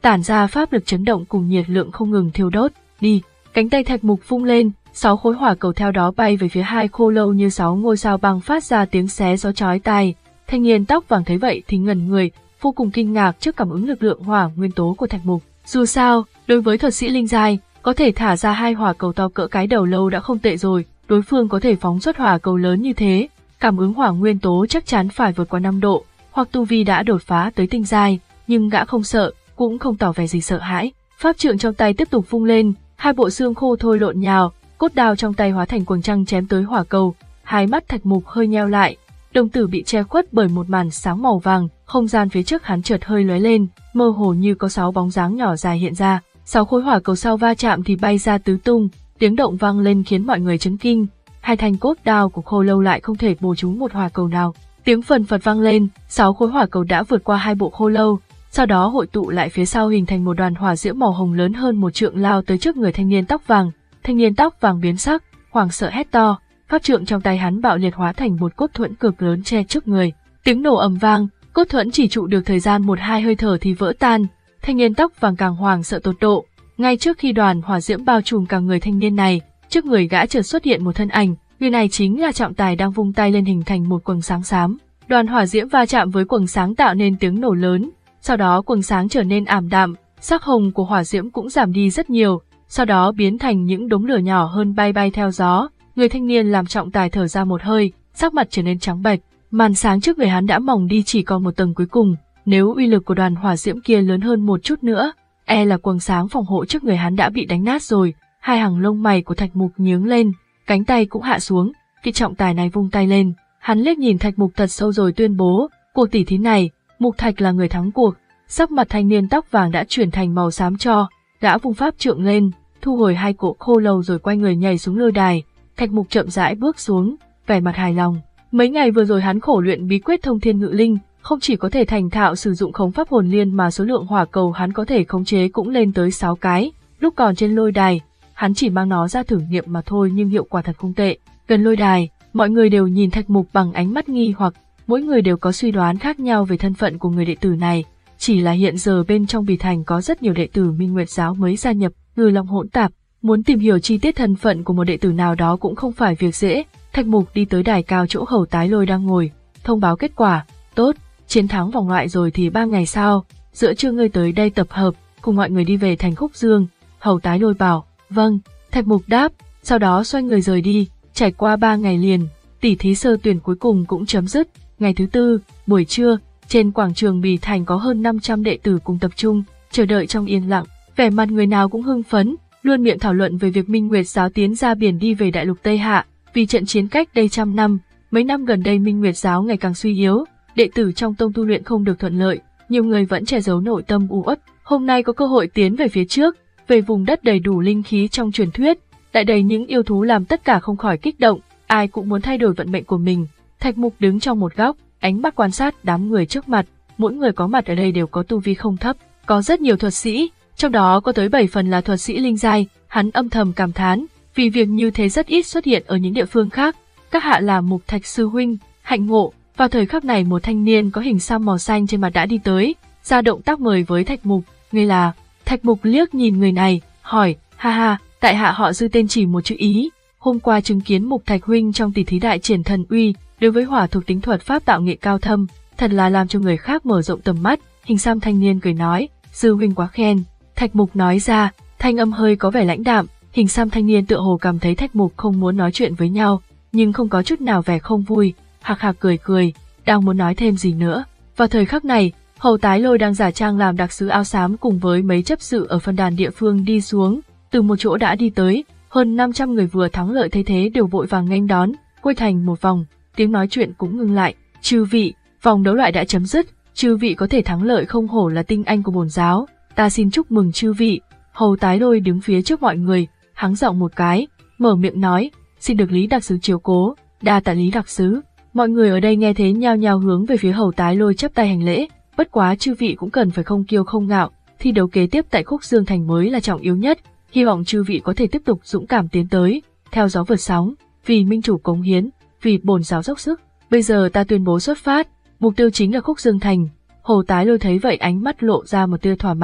tản ra pháp lực chấn động cùng nhiệt lượng không ngừng thiêu đốt. Đi, cánh tay Thạch Mục vung lên, sáu khối hỏa cầu theo đó bay về phía hai khô lâu như sáu ngôi sao băng phát ra tiếng xé gió chói tai. Thanh niên tóc vàng thấy vậy thì ngẩn người, vô cùng kinh ngạc trước cảm ứng lực lượng hỏa nguyên tố của Thạch Mục. Dù sao, đối với thuật sĩ linh giai, có thể thả ra hai hỏa cầu to cỡ cái đầu lâu đã không tệ rồi, đối phương có thể phóng xuất hỏa cầu lớn như thế, cảm ứng hỏa nguyên tố chắc chắn phải vượt qua năm độ, hoặc tu vi đã đột phá tới tinh giai, nhưng gã không sợ, cũng không tỏ vẻ gì sợ hãi. Pháp trượng trong tay tiếp tục vung lên, hai bộ xương khô thôi lộn nhào, cốt đao trong tay hóa thành quầng trăng chém tới hỏa cầu. Hai mắt Thạch Mục hơi nheo lại, đồng tử bị che khuất bởi một màn sáng màu vàng, không gian phía trước hắn chợt hơi lóe lên, mơ hồ như có sáu bóng dáng nhỏ dài hiện ra. Sáu khối hỏa cầu sau va chạm thì bay ra tứ tung, tiếng động vang lên khiến mọi người chấn kinh. Hai thanh cốt đao của khô lâu lại không thể bổ trúng một hỏa cầu nào. Tiếng phần phật vang lên, sáu khối hỏa cầu đã vượt qua hai bộ khô lâu, sau đó hội tụ lại phía sau hình thành một đoàn hỏa diễm màu hồng lớn hơn một trượng lao tới trước người thanh niên tóc vàng. Thanh niên tóc vàng biến sắc, hoảng sợ hét to, pháp trượng trong tay hắn bạo liệt hóa thành một cốt thuẫn cực lớn che trước người. Tiếng nổ ầm vang, cốt thuẫn chỉ trụ được thời gian một hai hơi thở thì vỡ tan. Thanh niên tóc vàng càng hoảng sợ tột độ. Ngay trước khi đoàn hỏa diễm bao trùm cả người thanh niên này, trước người gã chợt xuất hiện một thân ảnh, người này chính là Trọng Tài đang vung tay lên hình thành một quầng sáng xám. Đoàn hỏa diễm va chạm với quầng sáng tạo nên tiếng nổ lớn, sau đó quầng sáng trở nên ảm đạm, sắc hồng của hỏa diễm cũng giảm đi rất nhiều, sau đó biến thành những đống lửa nhỏ hơn bay bay theo gió. Người thanh niên làm Trọng Tài thở ra một hơi, sắc mặt trở nên trắng bệch, màn sáng trước người hắn đã mỏng đi chỉ còn một tầng cuối cùng. Nếu uy lực của đoàn hỏa diễm kia lớn hơn một chút nữa, e là quầng sáng phòng hộ trước người hắn đã bị đánh nát rồi. Hai hàng lông mày của Thạch Mục nhướng lên, cánh tay cũng hạ xuống. Vị Trọng Tài này vung tay lên, hắn liếc nhìn Thạch Mục thật sâu rồi tuyên bố, cuộc tỷ thí này, Mục Thạch là người thắng cuộc. Sắc mặt thanh niên tóc vàng đã chuyển thành màu xám cho, gã vung pháp trượng lên, thu hồi hai cỗ khô lâu rồi quay người nhảy xuống lôi đài. Thạch Mục chậm rãi bước xuống, vẻ mặt hài lòng. Mấy ngày vừa rồi hắn khổ luyện bí quyết thông thiên ngự linh, không chỉ có thể thành thạo sử dụng khống pháp hồn liên mà số lượng hỏa cầu hắn có thể khống chế cũng lên tới sáu cái. Lúc còn trên lôi đài, hắn chỉ mang nó ra thử nghiệm mà thôi nhưng hiệu quả thật không tệ. Gần lôi đài, mọi người đều nhìn Thạch Mục bằng ánh mắt nghi hoặc, mỗi người đều có suy đoán khác nhau về thân phận của người đệ tử này. Chỉ là hiện giờ bên trong Bỉ Thành có rất nhiều đệ tử Minh Nguyệt giáo mới gia nhập, ngư long hỗn tạp, muốn tìm hiểu chi tiết thân phận của một đệ tử nào đó cũng không phải việc dễ. Thạch Mục đi tới đài cao chỗ Hầu Tái Lôi đang ngồi, thông báo kết quả. Tốt, chiến thắng vòng loại rồi thì ba ngày sau, giữa trưa ngươi tới đây tập hợp, cùng mọi người đi về thành Khúc Dương. Hầu Tái Lôi bảo, vâng. Thạch Mục đáp, sau đó xoay người rời đi. Trải qua ba ngày liền, tỷ thí sơ tuyển cuối cùng cũng chấm dứt. Ngày thứ tư, buổi trưa, trên quảng trường Bỉ Thành có hơn năm trăm đệ tử cùng tập trung, chờ đợi trong yên lặng, vẻ mặt người nào cũng hưng phấn, luôn miệng thảo luận về việc Minh Nguyệt giáo tiến ra biển đi về đại lục Tây Hạ. Vì trận chiến cách đây trăm năm, mấy năm gần đây Minh Nguyệt giáo ngày càng suy yếu, đệ tử trong tông tu luyện không được thuận lợi, nhiều người vẫn che giấu nội tâm u uất. Hôm nay có cơ hội tiến về phía trước, về vùng đất đầy đủ linh khí trong truyền thuyết, lại đầy những yêu thú làm tất cả không khỏi kích động, ai cũng muốn thay đổi vận mệnh của mình. Thạch Mục đứng trong một góc, ánh mắt quan sát đám người trước mặt, mỗi người có mặt ở đây đều có tu vi không thấp, có rất nhiều thuật sĩ, trong đó có tới bảy phần là thuật sĩ linh giai. Hắn âm thầm cảm thán, vì việc như thế rất ít xuất hiện ở những địa phương khác. Các hạ là Mục Thạch sư huynh, hạnh ngộ. Vào thời khắc này một thanh niên có hình xăm màu xanh trên mặt đã đi tới, ra động tác mời với Thạch Mục. Ngươi là? Thạch Mục liếc nhìn người này, hỏi, ha ha, tại hạ họ Dư, tên chỉ một chữ Ý. Hôm qua chứng kiến Mục Thạch huynh trong tỷ thí đại triển thần uy, đối với hỏa thuộc tính thuật pháp tạo nghệ cao thâm, thật là làm cho người khác mở rộng tầm mắt. Hình xăm thanh niên cười nói, Dư huynh quá khen. Thạch Mục nói ra, thanh âm hơi có vẻ lãnh đạm. Hình xăm thanh niên tựa hồ cảm thấy Thạch Mục không muốn nói chuyện với nhau, nhưng không có chút nào vẻ không vui, hạc hạc cười cười, đang muốn nói thêm gì nữa. Vào thời khắc này, Hầu Tái Lôi đang giả trang làm đặc sứ áo xám cùng với mấy chấp sự ở phân đàn địa phương đi xuống, từ một chỗ đã đi tới, hơn năm trăm người vừa thắng lợi thấy thế đều vội vàng nghênh đón, quay thành một vòng, tiếng nói chuyện cũng ngưng lại. Chư vị, vòng đấu loại đã chấm dứt, chư vị có thể thắng lợi không hổ là tinh anh của bổn giáo, ta xin chúc mừng chư vị. Hầu Tái Lôi đứng phía trước mọi người, hắng giọng một cái, mở miệng nói, xin được Lý đặc sứ chiếu cố, đa tạ Lý đặc sứ. Mọi người ở đây nghe thế nhao nhao hướng về phía Hầu Tái Lôi chắp tay hành lễ. Bất quá chư vị cũng cần phải không kiêu không ngạo, thi đấu kế tiếp tại Khúc Dương Thành mới là trọng yếu nhất, hy vọng chư vị có thể tiếp tục dũng cảm tiến tới, theo gió vượt sóng, vì minh chủ cống hiến, vì bổn giáo dốc sức. Bây giờ ta tuyên bố xuất phát, mục tiêu chính là Khúc Dương Thành. Hầu Tái Lôi thấy vậy ánh mắt lộ ra một tia thỏa mãn.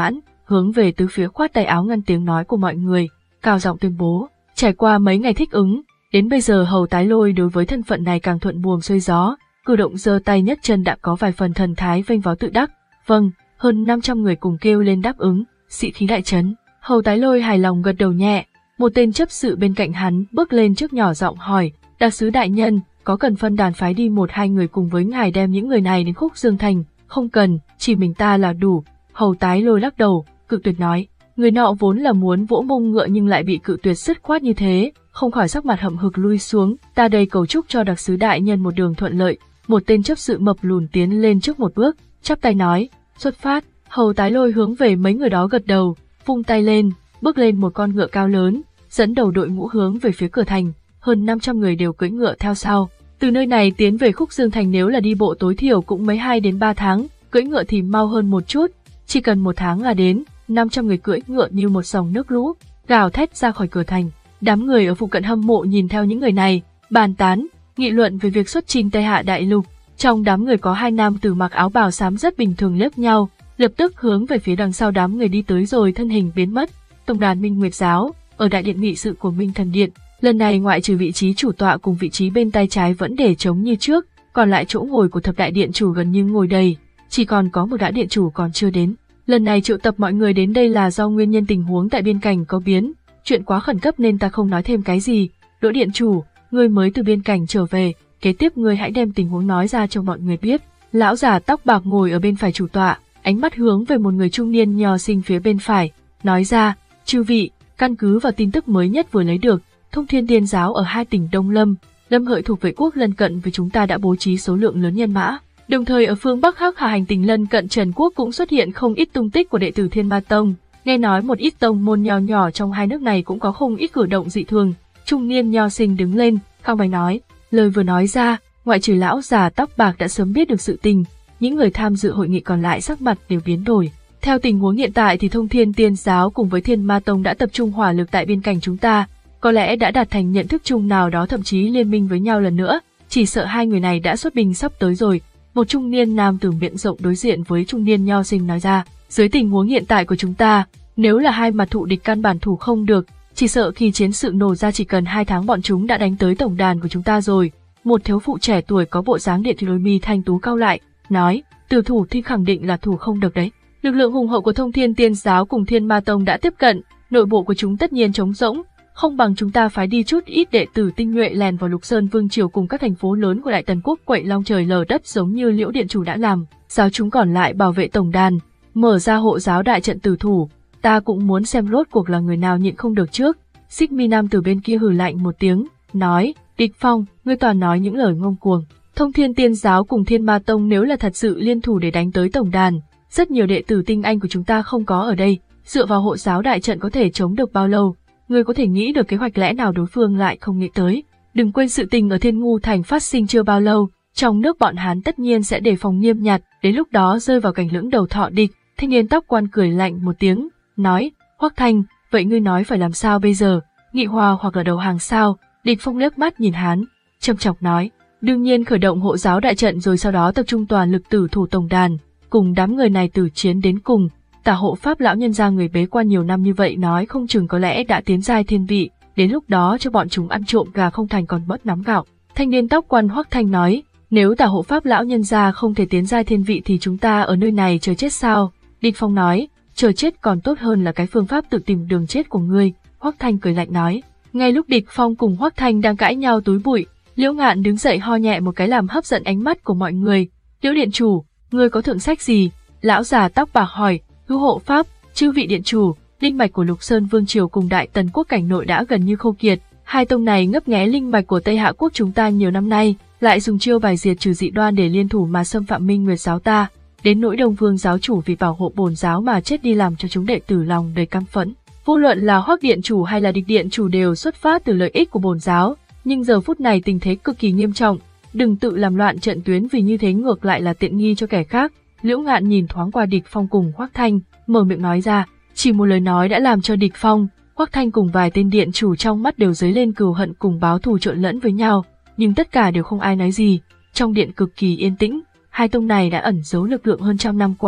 hướng về tứ phía khoát tay áo ngăn tiếng nói của mọi người, cao giọng tuyên bố. Trải qua mấy ngày thích ứng, đến bây giờ Hầu Tái Lôi đối với thân phận này càng thuận buồm xuôi gió, cử động giơ tay nhấc chân đã có vài phần thần thái vênh váo tự đắc. Vâng, hơn năm trăm người cùng kêu lên đáp ứng, sĩ khí đại trấn. Hầu Tái Lôi hài lòng gật đầu nhẹ, một tên chấp sự bên cạnh hắn bước lên trước nhỏ giọng hỏi, đặc sứ đại nhân, có cần phân đàn phái đi một hai người cùng với ngài đem những người này đến Khúc Dương Thành? Không cần, chỉ mình ta là đủ. Hầu Tái Lôi lắc đầu, cự tuyệt nói. Người nọ vốn là muốn vỗ mông ngựa nhưng lại bị cự tuyệt dứt khoát như thế, không khỏi sắc mặt hậm hực lui xuống. Ta đây cầu chúc cho đặc sứ đại nhân một đường thuận lợi. Một tên chấp sự mập lùn tiến lên trước một bước, chắp tay nói, xuất phát. Hầu Tái Lôi hướng về mấy người đó gật đầu, vung tay lên, bước lên một con ngựa cao lớn, dẫn đầu đội ngũ hướng về phía cửa thành. Hơn năm trăm người đều cưỡi ngựa theo sau. Từ nơi này tiến về Khúc Dương Thành nếu là đi bộ tối thiểu cũng mấy hai đến ba tháng, cưỡi ngựa thì mau hơn một chút, chỉ cần một tháng là đến. năm trăm người cưỡi ngựa như một dòng nước lũ, gào thét ra khỏi cửa thành. Đám người ở phụ cận hâm mộ nhìn theo những người này, bàn tán, nghị luận về việc xuất chinh Tây Hạ đại lục. Trong đám người có hai nam tử mặc áo bào xám rất bình thường liếc nhau, lập tức hướng về phía đằng sau đám người đi tới rồi thân hình biến mất. Tổng đàn Minh Nguyệt Giáo, ở đại điện nghị sự của Minh Thần Điện, lần này ngoại trừ vị trí chủ tọa cùng vị trí bên tay trái vẫn để trống như trước, còn lại chỗ ngồi của thập đại điện chủ gần như ngồi đầy, chỉ còn có một đại điện chủ còn chưa đến. Lần này triệu tập mọi người đến đây là do nguyên nhân tình huống tại biên cảnh có biến, chuyện quá khẩn cấp nên ta không nói thêm cái gì. Đỗ điện chủ, ngươi mới từ biên cảnh trở về, kế tiếp ngươi hãy đem tình huống nói ra cho mọi người biết. Lão già tóc bạc ngồi ở bên phải chủ tọa, ánh mắt hướng về một người trung niên nho sinh phía bên phải, nói ra, chư vị, căn cứ vào tin tức mới nhất vừa lấy được, Thông Thiên Tiên Giáo ở hai tỉnh Đông Lâm, Lâm Hợi thuộc vệ quốc lân cận với chúng ta đã bố trí số lượng lớn nhân mã. Đồng thời ở phương Bắc Hắc Hà hành tinh lân cận Trần Quốc cũng xuất hiện không ít tung tích của đệ tử Thiên Ma Tông, nghe nói một ít tông môn nho nhỏ trong hai nước này cũng có không ít cử động dị thường. Trung niên nho sinh đứng lên, cao mày nói, lời vừa nói ra, ngoại trừ lão già tóc bạc đã sớm biết được sự tình, những người tham dự hội nghị còn lại sắc mặt đều biến đổi. Theo tình huống hiện tại thì Thông Thiên Tiên Giáo cùng với Thiên Ma Tông đã tập trung hỏa lực tại biên cảnh chúng ta, có lẽ đã đạt thành nhận thức chung nào đó, thậm chí liên minh với nhau lần nữa, chỉ sợ hai người này đã xuất binh sắp tới rồi. Một trung niên nam tử miệng rộng đối diện với trung niên nho sinh nói ra, dưới tình huống hiện tại của chúng ta, nếu là hai mặt thụ địch căn bản thủ không được, chỉ sợ khi chiến sự nổ ra chỉ cần hai tháng bọn chúng đã đánh tới tổng đàn của chúng ta rồi. Một thiếu phụ trẻ tuổi có bộ dáng điện thì đôi mi thanh tú cau lại, nói, từ thủ thì khẳng định là thủ không được đấy. Lực lượng hùng hậu của Thông Thiên Tiên Giáo cùng Thiên Ma Tông đã tiếp cận, nội bộ của chúng tất nhiên trống rỗng, không bằng chúng ta phái đi chút ít đệ tử tinh nhuệ lèn vào Lục Sơn Vương triều cùng các thành phố lớn của Đại Tần Quốc quậy long trời lở đất giống như Liễu điện chủ đã làm, giáo chúng còn lại bảo vệ tổng đàn, mở ra hộ giáo đại trận tử thủ. Ta cũng muốn xem rốt cuộc là người nào nhịn không được trước. Xích mi nam từ bên kia hừ lạnh một tiếng, nói, Địch Phong, ngươi toàn nói những lời ngông cuồng. Thông Thiên Tiên Giáo cùng Thiên Ma Tông nếu là thật sự liên thủ để đánh tới tổng đàn, rất nhiều đệ tử tinh anh của chúng ta không có ở đây, dựa vào hộ giáo đại trận có thể chống được bao lâu? Ngươi có thể nghĩ được kế hoạch lẽ nào đối phương lại không nghĩ tới? Đừng quên sự tình ở Thiên Ngu Thành phát sinh chưa bao lâu, trong nước bọn Hán tất nhiên sẽ đề phòng nghiêm nhặt, đến lúc đó rơi vào cảnh lưỡng đầu thọ địch. Thanh niên tóc quan cười lạnh một tiếng, nói, Hoắc Thanh, vậy ngươi nói phải làm sao bây giờ? Nghị hòa hoặc là đầu hàng sao? Địch Phong liếc mắt nhìn hắn, châm chọc nói, đương nhiên khởi động hộ giáo đại trận rồi sau đó tập trung toàn lực tử thủ tổng đàn, cùng đám người này tử chiến đến cùng. Tả hộ pháp lão nhân gia người bế quan nhiều năm như vậy nói không chừng có lẽ đã tiến giai thiên vị, đến lúc đó cho bọn chúng ăn trộm gà không thành còn mất nắm gạo. Thanh niên tóc quan Hoắc Thanh nói, nếu tả hộ pháp lão nhân gia không thể tiến giai thiên vị thì chúng ta ở nơi này chờ chết sao? Địch Phong nói, chờ chết còn tốt hơn là cái phương pháp tự tìm đường chết của ngươi. Hoắc Thanh cười lạnh nói. Ngay lúc Địch Phong cùng Hoắc Thanh đang cãi nhau túi bụi, Liễu Ngạn đứng dậy ho nhẹ một cái làm hấp dẫn ánh mắt của mọi người. Liễu điện chủ, ngươi có thượng sách gì? Lão già tóc bạc hỏi. Hữu hộ pháp, chư vị điện chủ, linh mạch của Lục Sơn Vương triều cùng Đại Tần Quốc cảnh nội đã gần như khô kiệt. Hai tông này ngấp nghé linh mạch của Tây Hạ Quốc chúng ta nhiều năm nay, lại dùng chiêu bài diệt trừ dị đoan để liên thủ mà xâm phạm Minh Nguyệt giáo ta. Đến nỗi Đông Vương giáo chủ vì bảo hộ bổn giáo mà chết đi làm cho chúng đệ tử lòng đầy căm phẫn. Vô luận là Hoắc điện chủ hay là Địch điện chủ đều xuất phát từ lợi ích của bổn giáo, nhưng giờ phút này tình thế cực kỳ nghiêm trọng, đừng tự làm loạn trận tuyến vì như thế ngược lại là tiện nghi cho kẻ khác. Liễu Ngạn nhìn thoáng qua Địch Phong cùng Hoắc Thanh, mở miệng nói ra, chỉ một lời nói đã làm cho Địch Phong, Hoắc Thanh cùng vài tên điện chủ trong mắt đều dấy lên cừu hận cùng báo thù trộn lẫn với nhau, nhưng tất cả đều không ai nói gì. Trong điện cực kỳ yên tĩnh, hai tông này đã ẩn giấu lực lượng hơn trăm năm qua,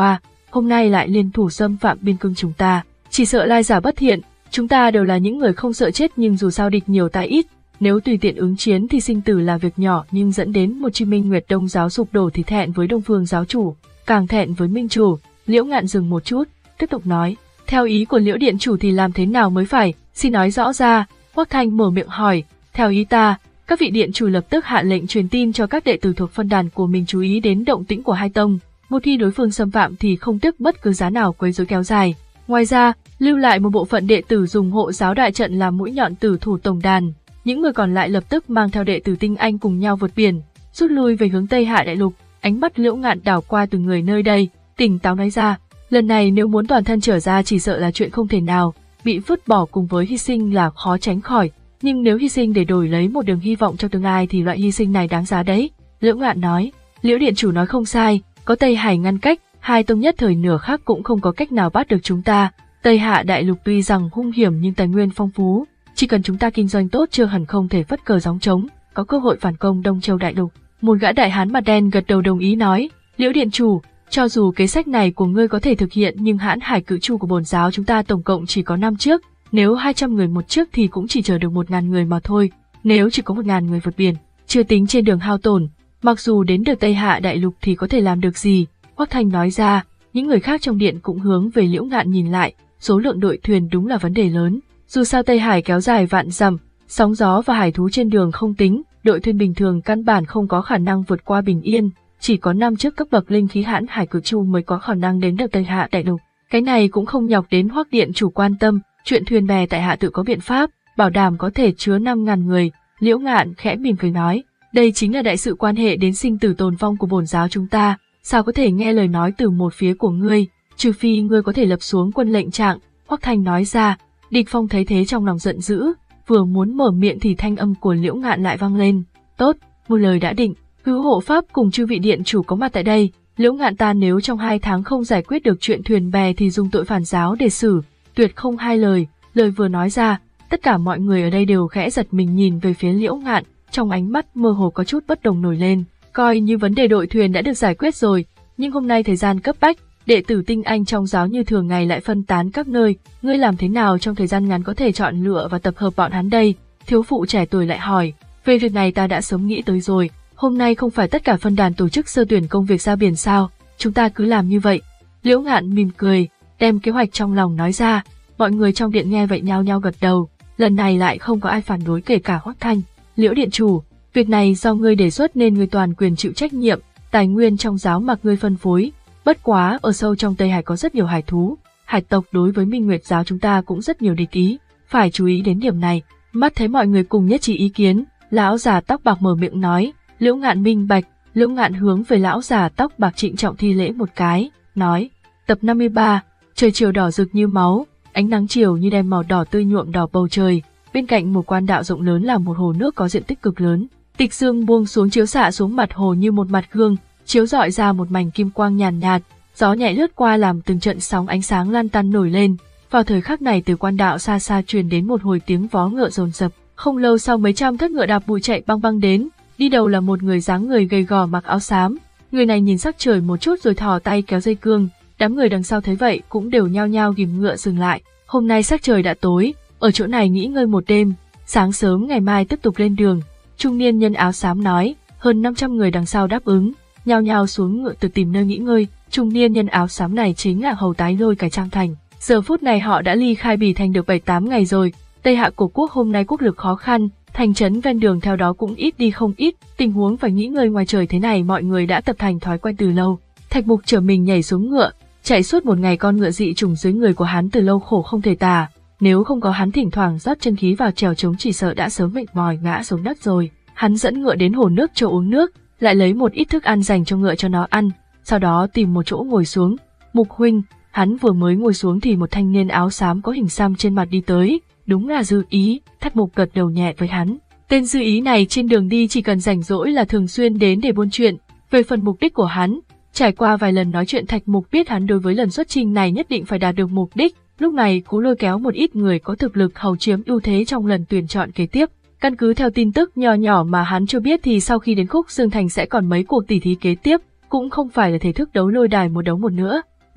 hôm nay lại liên thủ xâm phạm biên cương chúng ta, chỉ sợ lai giả bất thiện, chúng ta đều là những người không sợ chết nhưng dù sao địch nhiều tai ít, nếu tùy tiện ứng chiến thì sinh tử là việc nhỏ nhưng dẫn đến một chi Minh Nguyệt Đông giáo sụp đổ thì thẹn với Đông Phương giáo chủ, càng thẹn với Minh chủ. Liễu Ngạn dừng một chút, tiếp tục nói, theo ý của Liễu điện chủ thì làm thế nào mới phải, xin nói rõ ra. Hoắc Thanh mở miệng hỏi, theo ý ta, các vị điện chủ lập tức hạ lệnh truyền tin cho các đệ tử thuộc phân đàn của mình chú ý đến động tĩnh của hai tông, một khi đối phương xâm phạm thì không tiếc bất cứ giá nào quấy rối kéo dài. Ngoài ra, lưu lại một bộ phận đệ tử dùng hộ giáo đại trận làm mũi nhọn tử thủ tổng đàn, những người còn lại lập tức mang theo đệ tử tinh anh cùng nhau vượt biển, rút lui về hướng Tây Hạ đại lục. Ánh mắt Liễu Ngạn đảo qua từng người nơi đây, tỉnh táo nói ra, lần này nếu muốn toàn thân trở ra chỉ sợ là chuyện không thể nào, bị vứt bỏ cùng với hy sinh là khó tránh khỏi, nhưng nếu hy sinh để đổi lấy một đường hy vọng cho tương lai thì loại hy sinh này đáng giá đấy. Liễu Ngạn nói, Liễu điện chủ nói không sai, có Tây Hải ngăn cách, hai tông nhất thời nửa khác cũng không có cách nào bắt được chúng ta. Tây Hạ đại lục tuy rằng hung hiểm nhưng tài nguyên phong phú, chỉ cần chúng ta kinh doanh tốt chưa hẳn không thể phất cờ gióng trống, có cơ hội phản công Đông Châu đại lục. Một gã đại hán mặt đen gật đầu đồng ý nói, Liễu điện chủ, cho dù kế sách này của ngươi có thể thực hiện nhưng hãn hải cự chu của bổn giáo chúng ta tổng cộng chỉ có năm chiếc, nếu hai trăm người một chiếc thì cũng chỉ chờ được một ngàn người mà thôi, nếu chỉ có một ngàn người vượt biển, chưa tính trên đường hao tổn, mặc dù đến được Tây Hạ đại lục thì có thể làm được gì. Hoắc Thanh nói ra, những người khác trong điện cũng hướng về Liễu Ngạn nhìn lại, số lượng đội thuyền đúng là vấn đề lớn, dù sao Tây Hải kéo dài vạn dặm, sóng gió và hải thú trên đường không tính, đội thuyền bình thường căn bản không có khả năng vượt qua bình yên, chỉ có năm chiếc cấp bậc linh khí hãn hải cự chu mới có khả năng đến được Tây Hạ đại lục. Cái này cũng không nhọc đến Hoắc điện chủ quan tâm, chuyện thuyền bè tại hạ tự có biện pháp, bảo đảm có thể chứa năm ngàn người. Liễu Ngạn khẽ mỉm cười nói, đây chính là đại sự quan hệ đến sinh tử tồn vong của bổn giáo chúng ta, sao có thể nghe lời nói từ một phía của ngươi, trừ phi ngươi có thể lập xuống quân lệnh trạng. Hoắc Thanh nói ra. Địch Phong thấy thế trong lòng giận dữ, vừa muốn mở miệng thì thanh âm của Liễu Ngạn lại vang lên, tốt, một lời đã định, Hữu hộ pháp cùng chư vị điện chủ có mặt tại đây, Liễu Ngạn ta nếu trong hai tháng không giải quyết được chuyện thuyền bè thì dùng tội phản giáo để xử, tuyệt không hai lời. Lời vừa nói ra, tất cả mọi người ở đây đều khẽ giật mình nhìn về phía Liễu Ngạn, trong ánh mắt mơ hồ có chút bất đồng nổi lên, coi như vấn đề đội thuyền đã được giải quyết rồi, nhưng hôm nay thời gian cấp bách, đệ tử tinh anh trong giáo như thường ngày lại phân tán các nơi, ngươi làm thế nào trong thời gian ngắn có thể chọn lựa và tập hợp bọn hắn đây? Thiếu phụ trẻ tuổi lại hỏi, về việc này ta đã sớm nghĩ tới rồi, hôm nay không phải tất cả phân đàn tổ chức sơ tuyển công việc ra biển sao, chúng ta cứ làm như vậy. Liễu Ngạn mỉm cười, đem kế hoạch trong lòng nói ra, mọi người trong điện nghe vậy nhao nhao gật đầu, lần này lại không có ai phản đối kể cả Hoắc Thanh. Liễu điện chủ, việc này do ngươi đề xuất nên ngươi toàn quyền chịu trách nhiệm, tài nguyên trong giáo mặc ngươi phân phối. Bất quá ở sâu trong Tây Hải có rất nhiều hải thú, hải tộc đối với Minh Nguyệt giáo chúng ta cũng rất nhiều địch ý, phải chú ý đến điểm này. Mắt thấy mọi người cùng nhất trí ý kiến, lão già tóc bạc mở miệng nói, Liễu Ngạn minh bạch. Liễu Ngạn hướng về lão già tóc bạc trịnh trọng thi lễ một cái, nói, tập năm mươi ba, trời chiều đỏ rực như máu, ánh nắng chiều như đem màu đỏ tươi nhuộm đỏ bầu trời, bên cạnh một quan đạo rộng lớn là một hồ nước có diện tích cực lớn, tịch dương buông xuống chiếu xạ xuống mặt hồ như một mặt gương, chiếu rọi ra một mảnh kim quang nhàn nhạt, gió nhẹ lướt qua làm từng trận sóng ánh sáng lan tăn nổi lên. Vào thời khắc này từ quan đạo xa xa truyền đến một hồi tiếng vó ngựa rồn rập, không lâu sau mấy trăm thất ngựa đạp bụi chạy băng băng đến, đi đầu là một người dáng người gầy gò mặc áo xám, người này nhìn sắc trời một chút rồi thò tay kéo dây cương, đám người đằng sau thấy vậy cũng đều nhao nhao ghìm ngựa dừng lại. Hôm nay sắc trời đã tối, ở chỗ này nghỉ ngơi một đêm, sáng sớm ngày mai tiếp tục lên đường. Trung niên nhân áo xám nói, hơn năm trăm người đằng sau đáp ứng, nhao nhao xuống ngựa tự tìm nơi nghỉ ngơi. Trung niên nhân áo xám này chính là Hầu Tái Lôi cải trang thành. Giờ phút này họ đã ly khai Bỉ Thành được bảy tám ngày rồi, Tây Hạ của quốc hôm nay quốc lực khó khăn, thành trấn ven đường theo đó cũng ít đi không ít, tình huống phải nghỉ ngơi ngoài trời thế này mọi người đã tập thành thói quen từ lâu. Thạch Mục trở mình nhảy xuống ngựa, chạy suốt một ngày con ngựa dị chủng dưới người của hắn từ lâu khổ không thể tả, nếu không có hắn thỉnh thoảng rót chân khí vào trèo trống chỉ sợ đã sớm mệt mỏi ngã xuống đất rồi. Hắn dẫn ngựa đến hồ nước cho uống nước, lại lấy một ít thức ăn dành cho ngựa cho nó ăn, sau đó tìm một chỗ ngồi xuống. Mục huynh, hắn vừa mới ngồi xuống thì một thanh niên áo xám có hình xăm trên mặt đi tới, đúng là Dư Ý. Thạch Mục gật đầu nhẹ với hắn. Tên Dư Ý này trên đường đi chỉ cần rảnh rỗi là thường xuyên đến để buôn chuyện. Về phần mục đích của hắn, trải qua vài lần nói chuyện Thạch Mục biết hắn đối với lần xuất trình này nhất định phải đạt được mục đích, lúc này cố lôi kéo một ít người có thực lực hầu chiếm ưu thế trong lần tuyển chọn kế tiếp. Căn cứ theo tin tức nhỏ nhỏ mà hắn chưa biết thì sau khi đến Khúc Dương Thành sẽ còn mấy cuộc tỉ thí kế tiếp, cũng không phải là thể thức đấu lôi đài một đấu một nữa.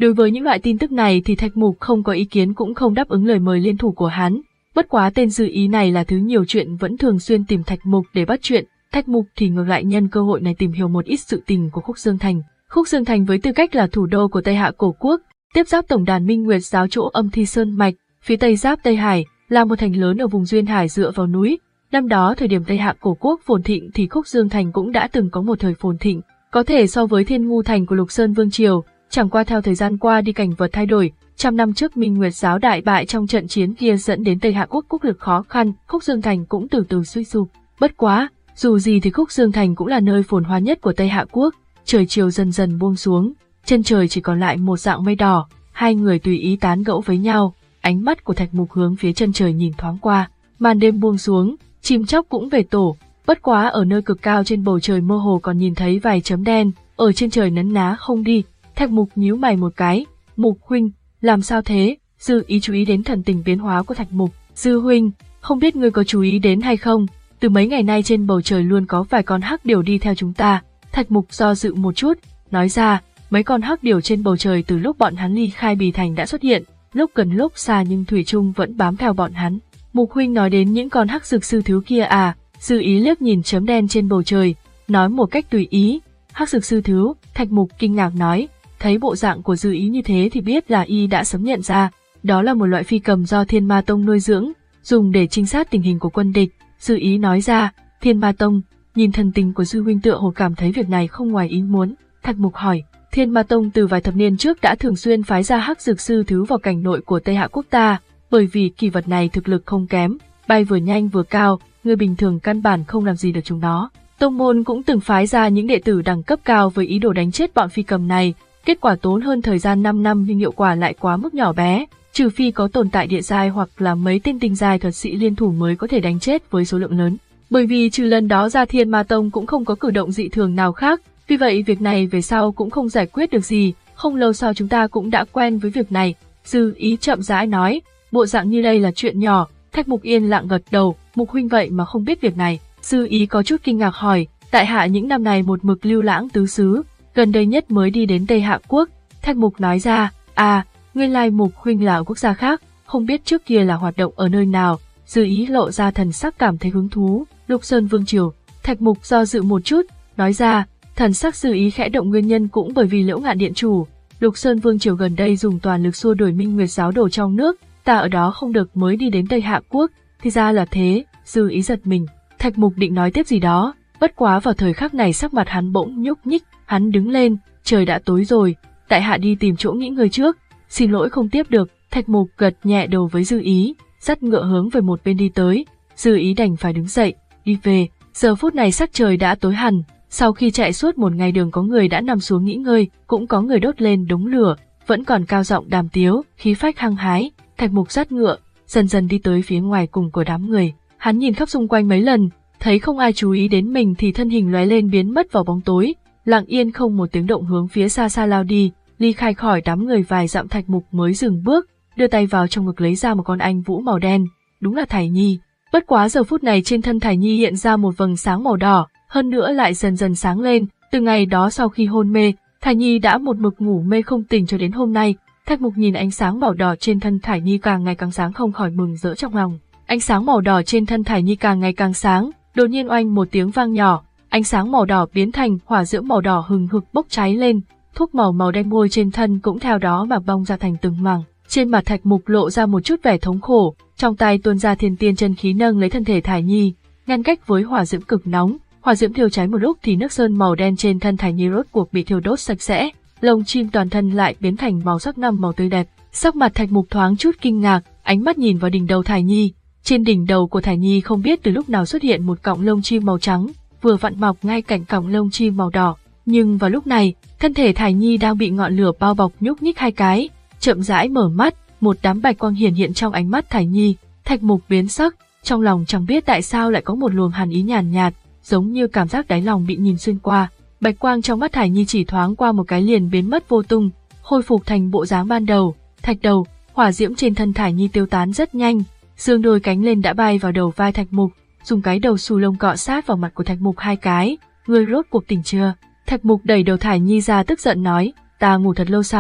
Đối với những loại tin tức này thì Thạch Mục không có ý kiến cũng không đáp ứng lời mời liên thủ của hắn. Bất quá tên Dư Ý này là thứ nhiều chuyện vẫn thường xuyên tìm Thạch Mục để bắt chuyện, Thạch Mục thì ngược lại nhân cơ hội này tìm hiểu một ít sự tình của Khúc Dương Thành. Khúc Dương Thành với tư cách là thủ đô của Tây Hạ Cổ Quốc, tiếp giáp tổng đàn Minh Nguyệt giáo chỗ Âm Thi Sơn Mạch, phía tây giáp Tây Hải, là một thành lớn ở vùng duyên hải dựa vào núi. Năm đó thời điểm Tây Hạ Cổ Quốc phồn thịnh thì Khúc Dương Thành cũng đã từng có một thời phồn thịnh, có thể so với Thiên Ngu Thành của Lục Sơn Vương Triều, chẳng qua theo thời gian qua đi cảnh vật thay đổi. Trăm năm trước Minh Nguyệt giáo đại bại trong trận chiến kia dẫn đến Tây Hạ Quốc quốc lực khó khăn, Khúc Dương Thành cũng từ từ suy sụp. Bất quá, dù gì thì Khúc Dương Thành cũng là nơi phồn hoa nhất của Tây Hạ Quốc. Trời chiều dần dần buông xuống, chân trời chỉ còn lại một dạng mây đỏ, hai người tùy ý tán gẫu với nhau, ánh mắt của Thạch Mục hướng phía chân trời nhìn thoáng qua, màn đêm buông xuống, chim chóc cũng về tổ, bất quá ở nơi cực cao trên bầu trời mơ hồ còn nhìn thấy vài chấm đen, ở trên trời nấn ná không đi. Thạch Mục nhíu mày một cái, Mục huynh, làm sao thế? Dư Ý chú ý đến thần tình biến hóa của Thạch Mục. Dư huynh, không biết ngươi có chú ý đến hay không, từ mấy ngày nay trên bầu trời luôn có vài con hắc điểu đi theo chúng ta. Thạch Mục do dự một chút, nói ra, mấy con hắc điểu trên bầu trời từ lúc bọn hắn ly khai Bì Thành đã xuất hiện, lúc gần lúc xa nhưng thủy chung vẫn bám theo bọn hắn. Mục huynh nói đến những con hắc dược sư thứ kia à? Dư Ý liếc nhìn chấm đen trên bầu trời, nói một cách tùy ý. Hắc dược sư thứ? Thạch Mục kinh ngạc nói, thấy bộ dạng của Dư Ý như thế thì biết là y đã sớm nhận ra, đó là một loại phi cầm do Thiên Ma Tông nuôi dưỡng, dùng để trinh sát tình hình của quân địch. Dư Ý nói ra, Thiên Ma Tông. Nhìn thần tình của Dư huynh tựa hồ cảm thấy việc này không ngoài ý muốn. Thạch Mục hỏi, Thiên Ma Tông từ vài thập niên trước đã thường xuyên phái ra hắc dược sư thứ vào cảnh nội của Tây Hạ Quốc ta, bởi vì kỳ vật này thực lực không kém, bay vừa nhanh vừa cao, người bình thường căn bản không làm gì được chúng nó. Tông môn cũng từng phái ra những đệ tử đẳng cấp cao với ý đồ đánh chết bọn phi cầm này, kết quả tốn hơn thời gian năm năm nhưng hiệu quả lại quá mức nhỏ bé, trừ phi có tồn tại địa giai hoặc là mấy tên tinh giai thuật sĩ liên thủ mới có thể đánh chết với số lượng lớn. Bởi vì trừ lần đó ra Thiên Ma Tông cũng không có cử động dị thường nào khác, vì vậy việc này về sau cũng không giải quyết được gì, không lâu sau chúng ta cũng đã quen với việc này. Dư Ý chậm rãi nói, bộ dạng như đây là chuyện nhỏ. Thạch Mục yên lặng gật đầu, Mục huynh vậy mà không biết việc này. Dư Ý có chút kinh ngạc hỏi, tại hạ những năm này một mực lưu lãng tứ xứ, gần đây nhất mới đi đến Tây Hạ Quốc. Thạch Mục nói ra, à, nguyên lai Mục huynh là ở quốc gia khác, không biết trước kia là hoạt động ở nơi nào. Dư Ý lộ ra thần sắc cảm thấy hứng thú. Lục Sơn Vương Triều. Thạch Mục do dự một chút, nói ra, thần sắc Dư Ý khẽ động, nguyên nhân cũng bởi vì Liễu Ngạn điện chủ, Lục Sơn Vương Triều gần đây dùng toàn lực xua đuổi Minh Nguyệt giáo đồ trong nước, ta ở đó không được mới đi đến Tây Hạ Quốc. Thì ra là thế. Dư Ý giật mình. Thạch Mục định nói tiếp gì đó, bất quá vào thời khắc này sắc mặt hắn bỗng nhúc nhích, hắn đứng lên, trời đã tối rồi, tại hạ đi tìm chỗ nghỉ ngơi trước, xin lỗi không tiếp được. Thạch Mục gật nhẹ đầu với Dư Ý, dắt ngựa hướng về một bên đi tới. Dư Ý đành phải đứng dậy, đi về. Giờ phút này sắc trời đã tối hẳn, sau khi chạy suốt một ngày đường có người đã nằm xuống nghỉ ngơi, cũng có người đốt lên đống lửa, vẫn còn cao giọng đàm tiếu, khí phách hăng hái. Thạch Mục dắt ngựa, dần dần đi tới phía ngoài cùng của đám người. Hắn nhìn khắp xung quanh mấy lần, thấy không ai chú ý đến mình thì thân hình lóe lên biến mất vào bóng tối, lặng yên không một tiếng động hướng phía xa xa lao đi, ly khai khỏi đám người vài dặm. Thạch Mục mới dừng bước, đưa tay vào trong ngực lấy ra một con anh vũ màu đen, đúng là Thải Nhi. Bất quá giờ phút này trên thân Thải Nhi hiện ra một vầng sáng màu đỏ, hơn nữa lại dần dần sáng lên. Từ ngày đó sau khi hôn mê, Thải Nhi đã một mực ngủ mê không tỉnh cho đến hôm nay. Thạch Mục nhìn ánh sáng màu đỏ trên thân Thải Nhi càng ngày càng sáng không khỏi mừng rỡ trong lòng. Ánh sáng màu đỏ trên thân Thải Nhi càng ngày càng sáng, đột nhiên oanh một tiếng vang nhỏ, ánh sáng màu đỏ biến thành hỏa diễm màu đỏ hừng hực bốc cháy lên, thuốc màu màu đen môi trên thân cũng theo đó mà bong ra thành từng mảng. Trên mặt Thạch Mục lộ ra một chút vẻ thống khổ, trong tay tuôn ra thiên tiên chân khí nâng lấy thân thể Thải Nhi, ngăn cách với hỏa diễm cực nóng. Hỏa diễm thiêu cháy một lúc thì nước sơn màu đen trên thân Thải Nhi rốt cuộc bị thiêu đốt sạch sẽ, lông chim toàn thân lại biến thành màu sắc năm màu tươi đẹp. Sắc mặt Thạch Mục thoáng chút kinh ngạc, ánh mắt nhìn vào đỉnh đầu Thải Nhi. Trên đỉnh đầu của Thải Nhi không biết từ lúc nào xuất hiện một cọng lông chim màu trắng, vừa vặn mọc ngay cạnh cọng lông chim màu đỏ. Nhưng vào lúc này, thân thể Thải Nhi đang bị ngọn lửa bao bọc nhúc nhích hai cái, chậm rãi mở mắt, một đám bạch quang hiển hiện trong ánh mắt Thải Nhi. Thạch Mục biến sắc, trong lòng chẳng biết tại sao lại có một luồng hàn ý nhàn nhạt, giống như cảm giác đáy lòng bị nhìn xuyên qua. Bạch quang trong mắt Thải Nhi chỉ thoáng qua một cái liền biến mất vô tung, khôi phục thành bộ dáng ban đầu. Thạch đầu, hỏa diễm trên thân Thải Nhi tiêu tán rất nhanh, dương đôi cánh lên đã bay vào đầu vai Thạch Mục, dùng cái đầu xù lông cọ sát vào mặt của Thạch Mục hai cái. Ngươi rốt cuộc tỉnh chưa? Thạch Mục đẩy đầu Thải Nhi ra tức giận nói, ta ngủ thật lâu sao? Thải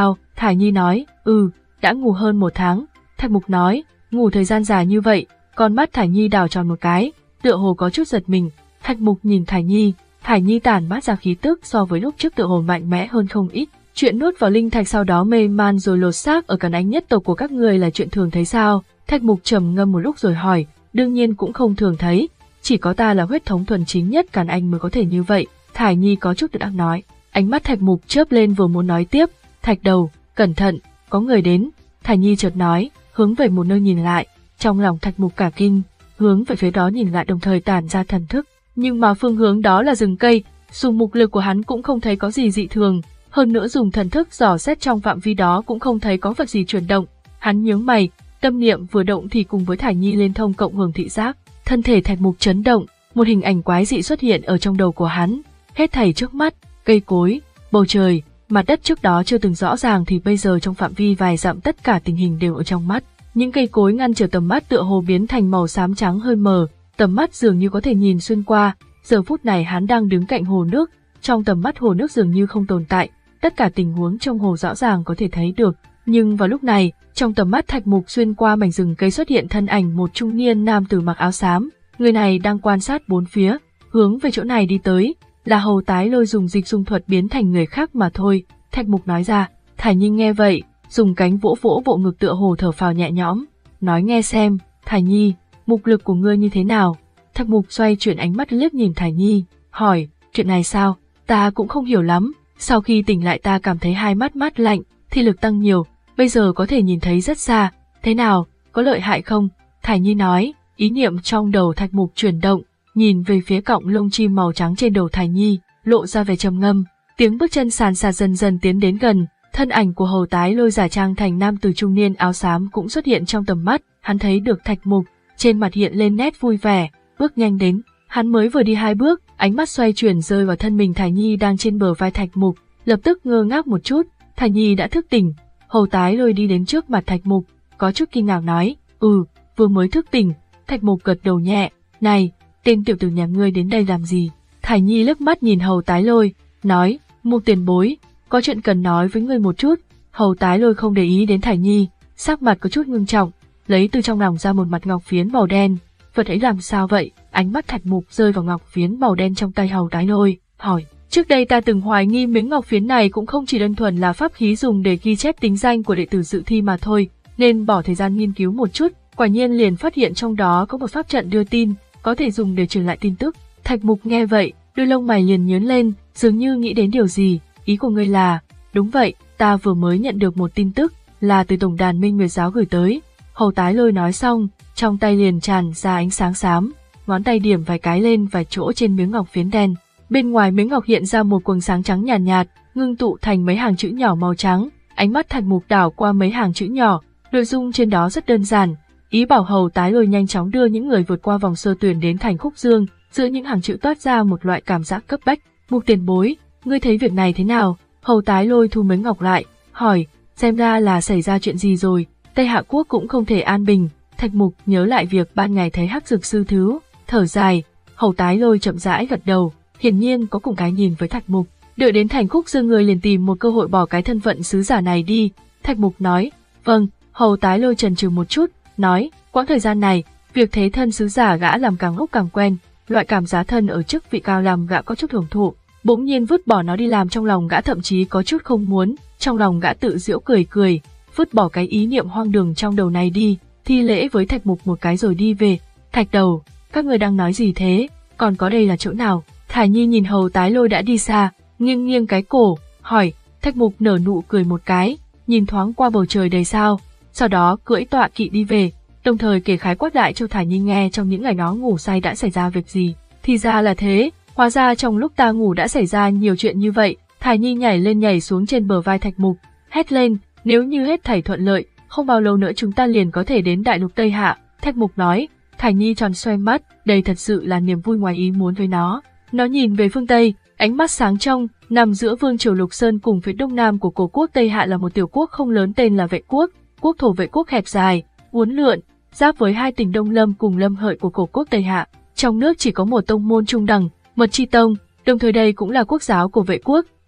Thải Nhi nói, ừ, đã ngủ hơn một tháng. Thạch Mục nói, ngủ thời gian dài như vậy. Con mắt Thải Nhi đảo tròn một cái, tựa hồ có chút giật mình. Thạch Mục nhìn Thải Nhi, Thải Nhi tản mát ra khí tức so với lúc trước tựa hồ mạnh mẽ hơn không ít. Chuyện nuốt vào linh thạch sau đó mê man rồi lột xác ở càn ánh nhất tộc của các người là chuyện thường thấy sao? Thạch Mục trầm ngâm một lúc rồi hỏi, đương nhiên cũng không thường thấy, chỉ có ta là huyết thống thuần chính nhất càn anh mới có thể như vậy. Thải Nhi có chút tự đắc nói, ánh mắt Thạch Mục chớp lên vừa muốn nói tiếp, Thạch đầu, cẩn thận, có người đến. Thải Nhi chợt nói, hướng về một nơi nhìn lại, trong lòng Thạch Mục cả kinh, hướng về phía đó nhìn lại đồng thời tản ra thần thức, nhưng mà phương hướng đó là rừng cây, dùng mục lực của hắn cũng không thấy có gì dị thường, hơn nữa dùng thần thức dò xét trong phạm vi đó cũng không thấy có vật gì chuyển động. Hắn nhướng mày, tâm niệm vừa động thì cùng với Thải Nhi liên thông cộng hưởng thị giác, thân thể Thạch Mục chấn động, một hình ảnh quái dị xuất hiện ở trong đầu của hắn, hết thảy trước mắt, cây cối, bầu trời, mặt đất trước đó chưa từng rõ ràng thì bây giờ trong phạm vi vài dặm tất cả tình hình đều ở trong mắt. Những cây cối ngăn trở tầm mắt tựa hồ biến thành màu xám trắng hơi mờ, tầm mắt dường như có thể nhìn xuyên qua. Giờ phút này hắn đang đứng cạnh hồ nước, trong tầm mắt hồ nước dường như không tồn tại, tất cả tình huống trong hồ rõ ràng có thể thấy được. Nhưng vào lúc này, trong tầm mắt Thạch Mục xuyên qua mảnh rừng cây xuất hiện thân ảnh một trung niên nam tử mặc áo xám, người này đang quan sát bốn phía, hướng về chỗ này đi tới, là Hầu Tái Lôi dùng dịch dung thuật biến thành người khác mà thôi. Thạch Mục nói ra. Thải Nhi nghe vậy, dùng cánh vỗ vỗ bộ ngực tựa hồ thở phào nhẹ nhõm, nói nghe xem, Thải Nhi, mục lực của ngươi như thế nào? Thạch Mục xoay chuyển ánh mắt liếc nhìn Thải Nhi, hỏi, chuyện này sao? Ta cũng không hiểu lắm, sau khi tỉnh lại ta cảm thấy hai mắt mát lạnh, thị lực tăng nhiều, bây giờ có thể nhìn thấy rất xa, thế nào, có lợi hại không? Thải Nhi nói, ý niệm trong đầu Thạch Mục chuyển động, nhìn về phía cọng lông chim màu trắng trên đầu Thải Nhi, lộ ra vẻ trầm ngâm, tiếng bước chân sàn sạt dần dần tiến đến gần, thân ảnh của Hầu Tái Lôi giả trang thành nam tử trung niên áo xám cũng xuất hiện trong tầm mắt, hắn thấy được Thạch Mục, trên mặt hiện lên nét vui vẻ, bước nhanh đến, hắn mới vừa đi hai bước, ánh mắt xoay chuyển rơi vào thân mình Thải Nhi đang trên bờ vai Thạch Mục, lập tức ngơ ngác một chút, Thải Nhi đã thức tỉnh. Hầu Tái Lôi đi đến trước mặt Thạch Mục, có chút kinh ngạc nói, ừ, vừa mới thức tỉnh. Thạch Mục gật đầu nhẹ, này, tên tiểu tử nhà ngươi đến đây làm gì? Thải Nhi liếc mắt nhìn Hầu Tái Lôi, nói, Mục tiền bối, có chuyện cần nói với ngươi một chút. Hầu Tái Lôi không để ý đến Thải Nhi, sắc mặt có chút ngưng trọng, lấy từ trong lòng ra một mặt ngọc phiến màu đen. Vật ấy làm sao vậy? Ánh mắt Thạch Mục rơi vào ngọc phiến màu đen trong tay Hầu Tái Lôi, hỏi, trước đây ta từng hoài nghi miếng ngọc phiến này cũng không chỉ đơn thuần là pháp khí dùng để ghi chép tính danh của đệ tử dự thi mà thôi, nên bỏ thời gian nghiên cứu một chút, quả nhiên liền phát hiện trong đó có một pháp trận đưa tin, có thể dùng để truyền lại tin tức. Thạch Mục nghe vậy, đôi lông mày liền nhướng lên, dường như nghĩ đến điều gì. Ý của ngươi là, đúng vậy, ta vừa mới nhận được một tin tức, là từ tổng đàn Minh Nguyệt Giáo gửi tới. Hầu Tái Lôi nói xong, trong tay liền tràn ra ánh sáng xám, ngón tay điểm vài cái lên vài chỗ trên miếng ngọc phiến đen. Bên ngoài miếng ngọc hiện ra một quầng sáng trắng nhàn nhạt, nhạt, ngưng tụ thành mấy hàng chữ nhỏ màu trắng. Ánh mắt Thạch Mục đảo qua mấy hàng chữ nhỏ, nội dung trên đó rất đơn giản, ý bảo Hầu Tái Lôi nhanh chóng đưa những người vượt qua vòng sơ tuyển đến thành Khúc Dương. Giữa những hàng chữ toát ra một loại cảm giác cấp bách. Mục tiền bối, ngươi thấy việc này thế nào? Hầu Tái Lôi thu miếng ngọc lại, hỏi, xem ra là xảy ra chuyện gì rồi, Tây Hạ Quốc cũng không thể an bình. Thạch Mục nhớ lại việc ban ngày thấy Hắc Dược Sư Thứ, thở dài. Hầu Tái Lôi chậm rãi gật đầu, hiển nhiên có cùng cái nhìn với Thạch Mục. Đợi đến thành Khúc Dương người liền tìm một cơ hội bỏ cái thân phận sứ giả này đi. Thạch Mục nói, vâng. Hầu Tái Lôi chần chừ một chút, nói, quãng thời gian này, việc thế thân sứ giả gã làm càng lúc càng quen, loại cảm giá thân ở chức vị cao làm gã có chút hưởng thụ, bỗng nhiên vứt bỏ nó đi làm trong lòng gã thậm chí có chút không muốn, trong lòng gã tự giễu cười cười, vứt bỏ cái ý niệm hoang đường trong đầu này đi, thi lễ với Thạch Mục một cái rồi đi về. Thạch đầu, các người đang nói gì thế, còn có đây là chỗ nào? Thải Nhi nhìn Hầu Tái Lôi đã đi xa, nghiêng nghiêng cái cổ, hỏi. Thạch Mục nở nụ cười một cái, nhìn thoáng qua bầu trời đầy sao, sau đó cưỡi tọa kỵ đi về, đồng thời kể khái quát đại cho Thải Nhi nghe trong những ngày nó ngủ say đã xảy ra việc gì. Thì ra là thế, hóa ra trong lúc ta ngủ đã xảy ra nhiều chuyện như vậy. Thải Nhi nhảy lên nhảy xuống trên bờ vai Thạch Mục, hét lên, nếu như hết thảy thuận lợi, không bao lâu nữa chúng ta liền có thể đến đại lục Tây Hạ. Thạch Mục nói. Thải Nhi tròn xoay mắt, đây thật sự là niềm vui ngoài ý muốn với nó. Nó nhìn về phương Tây, ánh mắt sáng trong, nằm giữa vương triều Lục Sơn cùng phía đông nam của cổ quốc Tây Hạ là một tiểu quốc không lớn tên là Vệ Quốc, quốc thổ Vệ Quốc hẹp dài, uốn lượn, giáp với hai tỉnh Đông Lâm cùng Lâm Hợi của cổ quốc Tây Hạ. Trong nước chỉ có một tông môn trung đẳng, Mật Chi Tông, đồng thời đây cũng là quốc giáo của Vệ Quốc.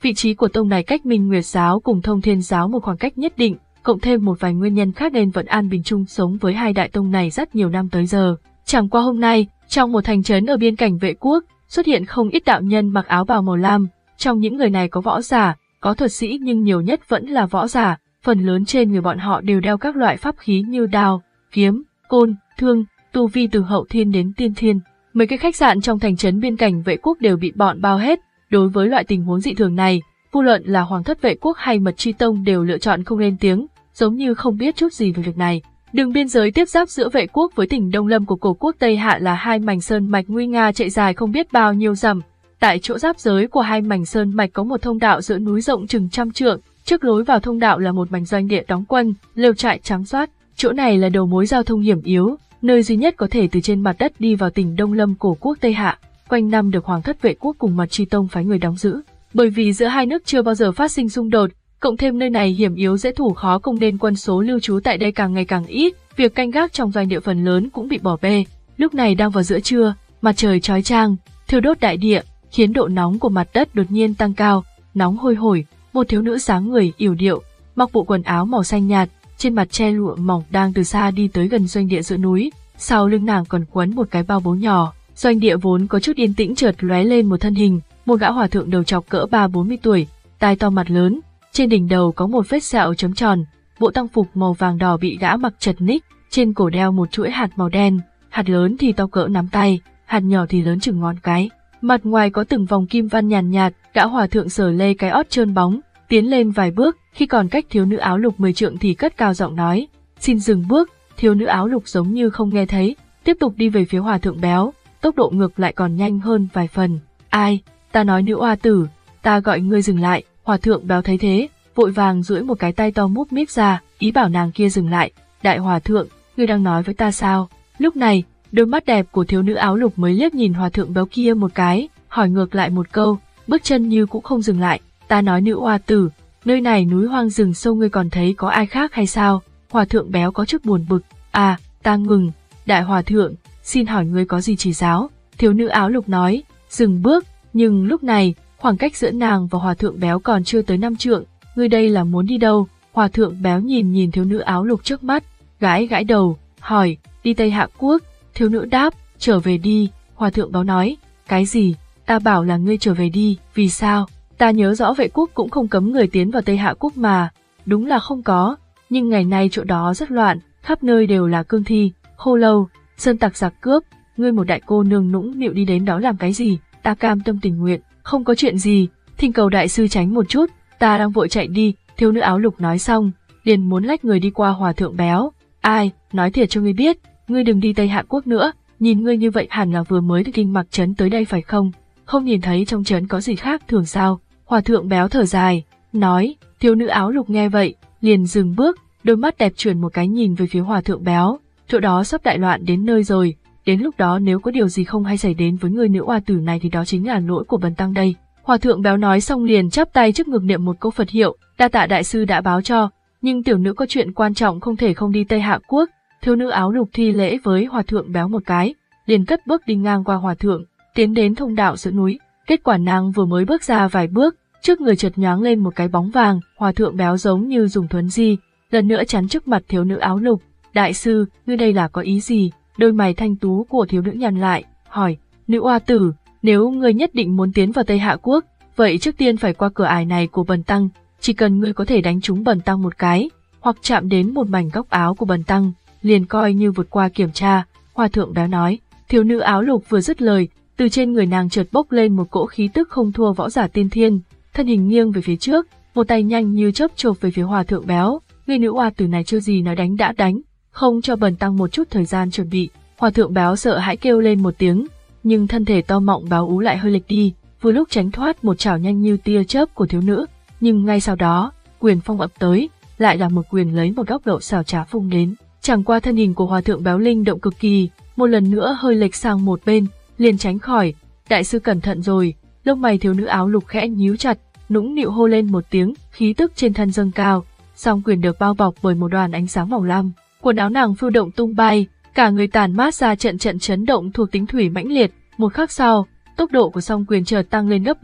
Vị trí của tông này cách Minh Nguyệt giáo cùng Thông Thiên giáo một khoảng cách nhất định, cộng thêm một vài nguyên nhân khác nên vẫn an bình chung sống với hai đại tông này rất nhiều năm tới giờ. Chẳng qua hôm nay, trong một thành trấn ở biên cảnh Vệ Quốc, xuất hiện không ít đạo nhân mặc áo bào màu lam, trong những người này có võ giả, có thuật sĩ nhưng nhiều nhất vẫn là võ giả, phần lớn trên người bọn họ đều đeo các loại pháp khí như đao, kiếm, côn, thương, tu vi từ hậu thiên đến tiên thiên. Mấy cái khách sạn trong thành trấn biên cảnh Vệ Quốc đều bị bọn bao hết. Đối với loại tình huống dị thường này, vô luận là Hoàng thất Vệ Quốc hay Mật Chi Tông đều lựa chọn không lên tiếng, giống như không biết chút gì về việc này. Đường biên giới tiếp giáp giữa Vệ Quốc với tỉnh Đông Lâm của cổ quốc Tây Hạ là hai mảnh sơn mạch nguy nga chạy dài không biết bao nhiêu dặm. Tại chỗ giáp giới của hai mảnh sơn mạch có một thông đạo giữa núi rộng chừng trăm trượng, trước lối vào thông đạo là một mảnh doanh địa đóng quân, lều trại trắng toát. Chỗ này là đầu mối giao thông hiểm yếu, nơi duy nhất có thể từ trên mặt đất đi vào tỉnh Đông Lâm cổ quốc Tây Hạ, quanh năm được Hoàng thất Vệ Quốc cùng Mật Chi Tông phái người đóng giữ. Bởi vì giữa hai nước chưa bao giờ phát sinh xung đột, cộng thêm nơi này hiểm yếu dễ thủ khó công nên quân số lưu trú tại đây càng ngày càng ít, việc canh gác trong doanh địa phần lớn cũng bị bỏ bê. Lúc này đang vào giữa trưa, mặt trời chói chang, thiêu đốt đại địa, khiến độ nóng của mặt đất đột nhiên tăng cao, nóng hôi hổi. Một thiếu nữ dáng người yểu điệu, mặc bộ quần áo màu xanh nhạt, trên mặt che lụa mỏng đang từ xa đi tới gần doanh địa giữa núi, sau lưng nàng còn quấn một cái bao bố nhỏ. Doanh địa vốn có chút yên tĩnh chợt lóe lên một thân hình, một gã hòa thượng đầu trọc cỡ ba bốn mươi tuổi, tai to mặt lớn, trên đỉnh đầu có một vết sẹo chấm tròn, bộ tang phục màu vàng đỏ bị gã mặc chật ních, trên cổ đeo một chuỗi hạt màu đen, hạt lớn thì to cỡ nắm tay, hạt nhỏ thì lớn chừng ngón cái. Mặt ngoài có từng vòng kim văn nhàn nhạt, nhạt, gã hòa thượng sờ lê cái ót trơn bóng, tiến lên vài bước, khi còn cách thiếu nữ áo lục mười trượng thì cất cao giọng nói, xin dừng bước. Thiếu nữ áo lục giống như không nghe thấy, tiếp tục đi về phía hòa thượng béo, tốc độ ngược lại còn nhanh hơn vài phần. Ai, ta nói nữ oa tử, ta gọi ngươi dừng lại. Hòa thượng béo thấy thế, vội vàng duỗi một cái tay to múp míp ra, ý bảo nàng kia dừng lại. Đại hòa thượng, ngươi đang nói với ta sao? Lúc này, đôi mắt đẹp của thiếu nữ áo lục mới liếc nhìn hòa thượng béo kia một cái, hỏi ngược lại một câu, bước chân như cũng không dừng lại. Ta nói nữ oa tử, nơi này núi hoang rừng sâu ngươi còn thấy có ai khác hay sao? Hòa thượng béo có chút buồn bực. À, ta ngừng. Đại hòa thượng, xin hỏi ngươi có gì chỉ giáo? Thiếu nữ áo lục nói, dừng bước, nhưng lúc này, khoảng cách giữa nàng và hòa thượng béo còn chưa tới năm trượng, ngươi đây là muốn đi đâu? Hòa thượng béo nhìn nhìn thiếu nữ áo lục trước mắt, gãi gãi đầu, hỏi, đi Tây Hạ Quốc. Thiếu nữ đáp, trở về đi. Hòa thượng béo nói, cái gì? Ta bảo là ngươi trở về đi, vì sao? Ta nhớ rõ Vệ Quốc cũng không cấm người tiến vào Tây Hạ Quốc mà. Đúng là không có, nhưng ngày nay chỗ đó rất loạn, khắp nơi đều là cương thi, khô lâu, sơn tặc giặc cướp, ngươi một đại cô nương nũng nịu đi đến đó làm cái gì? Ta cam tâm tình nguyện, không có chuyện gì, thỉnh cầu đại sư tránh một chút, ta đang vội chạy đi. Thiếu nữ áo lục nói xong, liền muốn lách người đi qua hòa thượng béo. Ai, nói thiệt cho ngươi biết, ngươi đừng đi Tây Hạ Quốc nữa, nhìn ngươi như vậy hẳn là vừa mới từ kinh Mạc trấn tới đây phải không? Không nhìn thấy trong trấn có gì khác thường sao? Hòa thượng béo thở dài, nói. Thiếu nữ áo lục nghe vậy, liền dừng bước, đôi mắt đẹp chuyển một cái nhìn về phía hòa thượng béo. Chỗ đó sắp đại loạn đến nơi rồi, đến lúc đó nếu có điều gì không hay xảy đến với người nữ oa tử này thì đó chính là lỗi của bần tăng đây. Hòa thượng béo nói xong liền chắp tay trước ngực niệm một câu Phật hiệu, đa tạ đại sư đã báo cho, nhưng tiểu nữ có chuyện quan trọng không thể không đi Tây Hạ Quốc. Thiếu nữ áo lục thi lễ với hòa thượng béo một cái, liền cất bước đi ngang qua hòa thượng, tiến đến thông đạo giữa núi. Kết quả nàng vừa mới bước ra vài bước, trước người chợt nhoáng lên một cái bóng vàng, hòa thượng béo giống như dùng thuấn di, lần nữa chắn trước mặt thiếu nữ áo lục. Đại sư, ngươi đây là có ý gì? Đôi mày thanh tú của thiếu nữ nhăn lại, hỏi, nữ oa tử, nếu ngươi nhất định muốn tiến vào Tây Hạ Quốc, vậy trước tiên phải qua cửa ải này của bần tăng, chỉ cần ngươi có thể đánh trúng bần tăng một cái, hoặc chạm đến một mảnh góc áo của bần tăng, liền coi như vượt qua kiểm tra. Hòa thượng béo nói. Thiếu nữ áo lục vừa dứt lời, từ trên người nàng chợt bốc lên một cỗ khí tức không thua võ giả tiên thiên, thân hình nghiêng về phía trước, một tay nhanh như chớp chộp về phía hòa thượng béo. Người nữ oa tử này chưa gì nói đánh đã đánh, không cho bần tăng một chút thời gian chuẩn bị. Hòa thượng béo sợ hãi kêu lên một tiếng, nhưng thân thể to mọng báo ú lại hơi lệch đi, vừa lúc tránh thoát một chảo nhanh như tia chớp của thiếu nữ, nhưng ngay sau đó, quyền phong ập tới, lại là một quyền lấy một góc độ xảo trá phung đến. Chẳng qua thân hình của hòa thượng béo linh động cực kỳ, một lần nữa hơi lệch sang một bên, liền tránh khỏi. Đại sư cẩn thận rồi. Lông mày thiếu nữ áo lục khẽ nhíu chặt, nũng nịu hô lên một tiếng, khí tức trên thân dâng cao, song quyền được bao bọc bởi một đoàn ánh sáng màu lam, quần áo nàng phiêu động tung bay, cả người tản mát ra trận trận chấn động thuộc tính thủy mãnh liệt. Một khắc sau, tốc độ của song quyền chợt tăng lên gấp bội,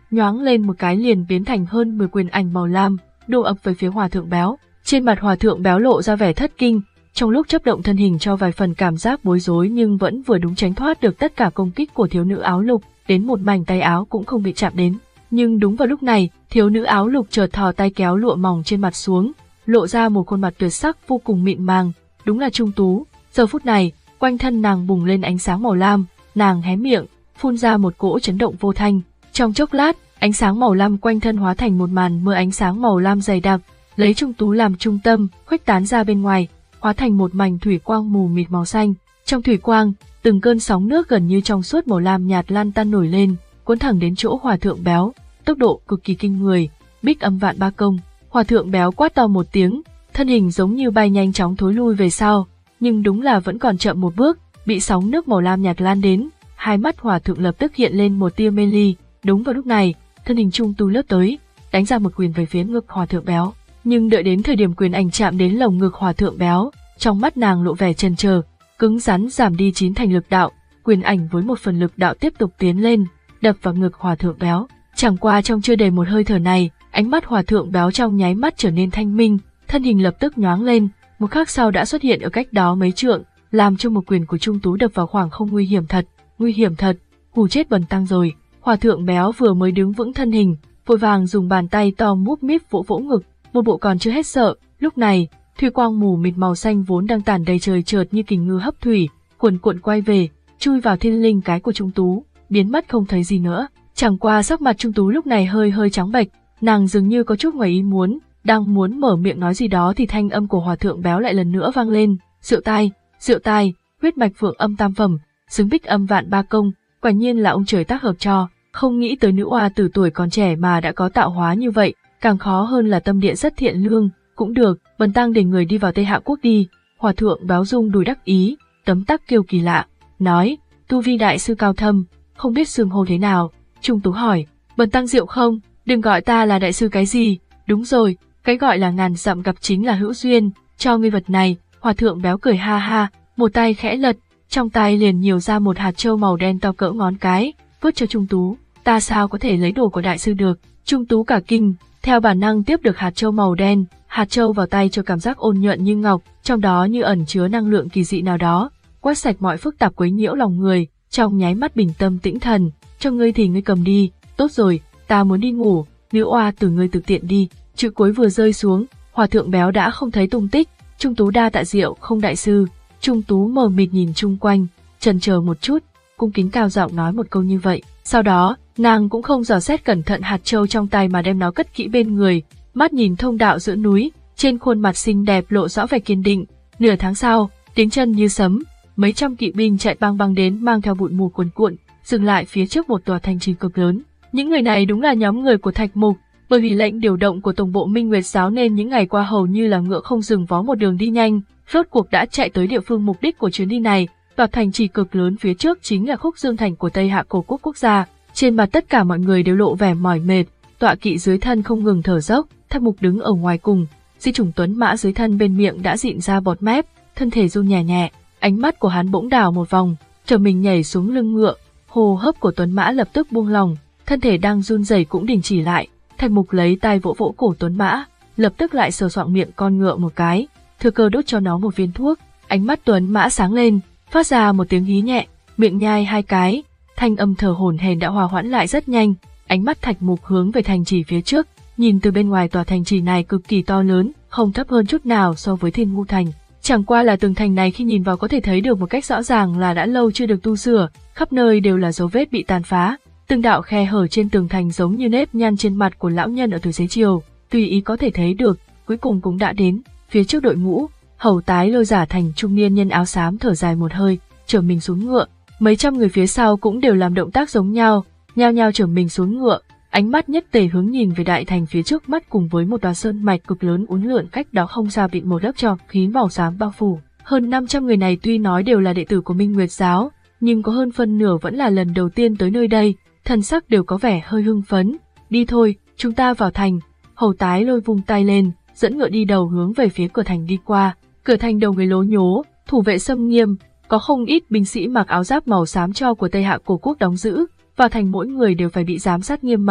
nhoáng lên một cái liền biến thành hơn mười quyền ảnh màu lam, đổ ập về phía Hòa Thượng Béo. Trên mặt Hòa Thượng Béo lộ ra vẻ thất kinh, trong lúc chấp động thân hình cho vài phần cảm giác bối rối nhưng vẫn vừa đúng tránh thoát được tất cả công kích của thiếu nữ áo lục, đến một mảnh tay áo cũng không bị chạm đến. Nhưng đúng vào lúc này, thiếu nữ áo lục chợt thò tay kéo lụa mỏng trên mặt xuống, lộ ra một khuôn mặt tuyệt sắc vô cùng mịn màng, đúng là Trung Tú. Giờ phút này, quanh thân nàng bùng lên ánh sáng màu lam, nàng hé miệng, phun ra một cỗ chấn động vô thanh. Trong chốc lát, ánh sáng màu lam quanh thân hóa thành một màn mưa ánh sáng màu lam dày đặc, lấy Trung Tú làm trung tâm, khuếch tán ra bên ngoài, hóa thành một mảnh thủy quang mù mịt màu xanh. Trong thủy quang, từng cơn sóng nước gần như trong suốt màu lam nhạt lan tan nổi lên, cuốn thẳng đến chỗ Hòa Thượng Béo, tốc độ cực kỳ kinh người, bích âm vạn ba công. Hòa Thượng Béo quát to một tiếng, thân hình giống như bay nhanh chóng thối lui về sau, nhưng đúng là vẫn còn chậm một bước, bị sóng nước màu lam nhạt lan đến, hai mắt Hòa Thượng lập tức hiện lên một tia mê ly. Đúng vào lúc này, thân hình Trung Tú lướt tới, đánh ra một quyền về phía ngực Hòa Thượng Béo, nhưng đợi đến thời điểm quyền ảnh chạm đến lồng ngực Hòa Thượng Béo, trong mắt nàng lộ vẻ chần chờ, cứng rắn giảm đi chín thành lực đạo, quyền ảnh với một phần lực đạo tiếp tục tiến lên, đập vào ngực Hòa Thượng Béo. Chẳng qua trong chưa đầy một hơi thở này, ánh mắt Hòa Thượng Béo trong nháy mắt trở nên thanh minh, thân hình lập tức nhoáng lên, một khắc sau đã xuất hiện ở cách đó mấy trượng, làm cho một quyền của Trung Tú đập vào khoảng không. Nguy hiểm thật, nguy hiểm thật, hù chết Bần Tăng rồi. Hòa Thượng Béo vừa mới đứng vững thân hình, vội vàng dùng bàn tay to múp míp vỗ vỗ ngực, một bộ còn chưa hết sợ. Lúc này, thủy quang mù mịt màu xanh vốn đang tản đầy trời chợt như kình ngư hấp thủy, cuồn cuộn quay về, chui vào thiên linh cái của Trung Tú, biến mất không thấy gì nữa. Chẳng qua sắc mặt Trung Tú lúc này hơi hơi trắng bệch, nàng dường như có chút ngoài ý muốn, đang muốn mở miệng nói gì đó thì thanh âm của Hòa Thượng Béo lại lần nữa vang lên, rượu tai, rượu tai, huyết mạch phượng âm tam phẩm, xứng bích âm vạn ba công, quả nhiên là ông trời tác hợp cho. Không nghĩ tới nữ oa tử tuổi còn trẻ mà đã có tạo hóa như vậy, càng khó hơn là tâm địa rất thiện lương. Cũng được, Bần Tăng để người đi vào Tây Hạ Quốc đi. Hòa Thượng Béo rung đùi đắc ý, tấm tắc kiêu kỳ lạ, nói, tu vi đại sư cao thâm, không biết xưng hô thế nào. Trung Tú hỏi, Bần Tăng rượu không, đừng gọi ta là đại sư cái gì, đúng rồi, cái gọi là ngàn dặm gặp chính là hữu duyên, cho ngươi vật này. Hòa Thượng Béo cười ha ha, một tay khẽ lật, trong tay liền nhiều ra một hạt châu màu đen to cỡ ngón cái, vứt cho Trung Tú. Ta sao có thể lấy đồ của đại sư được? Trung Tú cả kinh, theo bản năng tiếp được hạt châu màu đen, hạt châu vào tay cho cảm giác ôn nhuận như ngọc, trong đó như ẩn chứa năng lượng kỳ dị nào đó, quét sạch mọi phức tạp quấy nhiễu lòng người, trong nháy mắt bình tâm tĩnh thần. Cho ngươi thì ngươi cầm đi, tốt rồi, ta muốn đi ngủ, nữ oa từ ngươi tự tiện đi. Chữ cuối vừa rơi xuống, Hòa Thượng Béo đã không thấy tung tích. Trung Tú đa tạ rượu không đại sư. Trung Tú mờ mịt nhìn chung quanh, chần chờ một chút, cung kính cao giọng nói một câu như vậy. Sau đó, nàng cũng không dò xét cẩn thận hạt châu trong tay mà đem nó cất kỹ bên người, mắt nhìn thông đạo giữa núi, trên khuôn mặt xinh đẹp lộ rõ vẻ kiên định. Nửa tháng sau, tiếng chân như sấm, mấy trăm kỵ binh chạy băng băng đến mang theo bụi mù cuồn cuộn, dừng lại phía trước một tòa thành trì cực lớn. Những người này đúng là nhóm người của Thạch Mục, bởi vì lệnh điều động của tổng bộ Minh Nguyệt Giáo nên những ngày qua hầu như là ngựa không dừng vó một đường đi nhanh, rốt cuộc đã chạy tới địa phương mục đích của chuyến đi này. Tòa thành trì cực lớn phía trước chính là Khúc Dương Thành của Tây Hạ Cổ Quốc quốc gia. Trên mặt tất cả mọi người đều lộ vẻ mỏi mệt, tọa kỵ dưới thân không ngừng thở dốc. Thạch Mục đứng ở ngoài cùng, Di Trùng Tuấn Mã dưới thân bên miệng đã dịn ra bọt mép, thân thể run nhẹ nhẹ, ánh mắt của hắn bỗng đảo một vòng, trở mình nhảy xuống lưng ngựa, hô hấp của Tuấn Mã lập tức buông lỏng, thân thể đang run rẩy cũng đình chỉ lại. Thạch Mục lấy tay vỗ vỗ cổ Tuấn Mã, lập tức lại sờ soạng miệng con ngựa một cái, thừa cơ đốt cho nó một viên thuốc. Ánh mắt Tuấn Mã sáng lên, phát ra một tiếng hí nhẹ, miệng nhai hai cái, thanh âm thở hổn hển đã hòa hoãn lại rất nhanh. Ánh mắt Thạch Mục hướng về thành trì phía trước, nhìn từ bên ngoài tòa thành trì này cực kỳ to lớn, không thấp hơn chút nào so với Thiên Ngu Thành. Chẳng qua là tường thành này khi nhìn vào có thể thấy được một cách rõ ràng là đã lâu chưa được tu sửa, khắp nơi đều là dấu vết bị tàn phá, từng đạo khe hở trên tường thành giống như nếp nhăn trên mặt của lão nhân ở tuổi xế chiều, tùy ý có thể thấy được. Cuối cùng cũng đã đến, phía trước đội ngũ, Hầu Tái Lôi giả thành trung niên nhân áo xám thở dài một hơi, trở mình xuống ngựa, mấy trăm người phía sau cũng đều làm động tác giống nhau, nhao nhao trở mình xuống ngựa, ánh mắt nhất tề hướng nhìn về đại thành phía trước mắt cùng với một tòa sơn mạch cực lớn uốn lượn cách đó không xa bị một lớp trọc khí màu xám bao phủ. Hơn năm trăm người này tuy nói đều là đệ tử của Minh Nguyệt Giáo, nhưng có hơn phân nửa vẫn là lần đầu tiên tới nơi đây, thần sắc đều có vẻ hơi hưng phấn. Đi thôi, chúng ta vào thành. Hầu Tái Lôi vung tay lên, dẫn ngựa đi đầu hướng về phía cửa thành đi qua. Cửa thành đầu người lố nhố, thủ vệ xâm nghiêm, có không ít binh sĩ mặc áo giáp màu xám cho của Tây Hạ Cổ Quốc đóng giữ. Vào thành mỗi người đều phải bị giám sát nghiêm mật,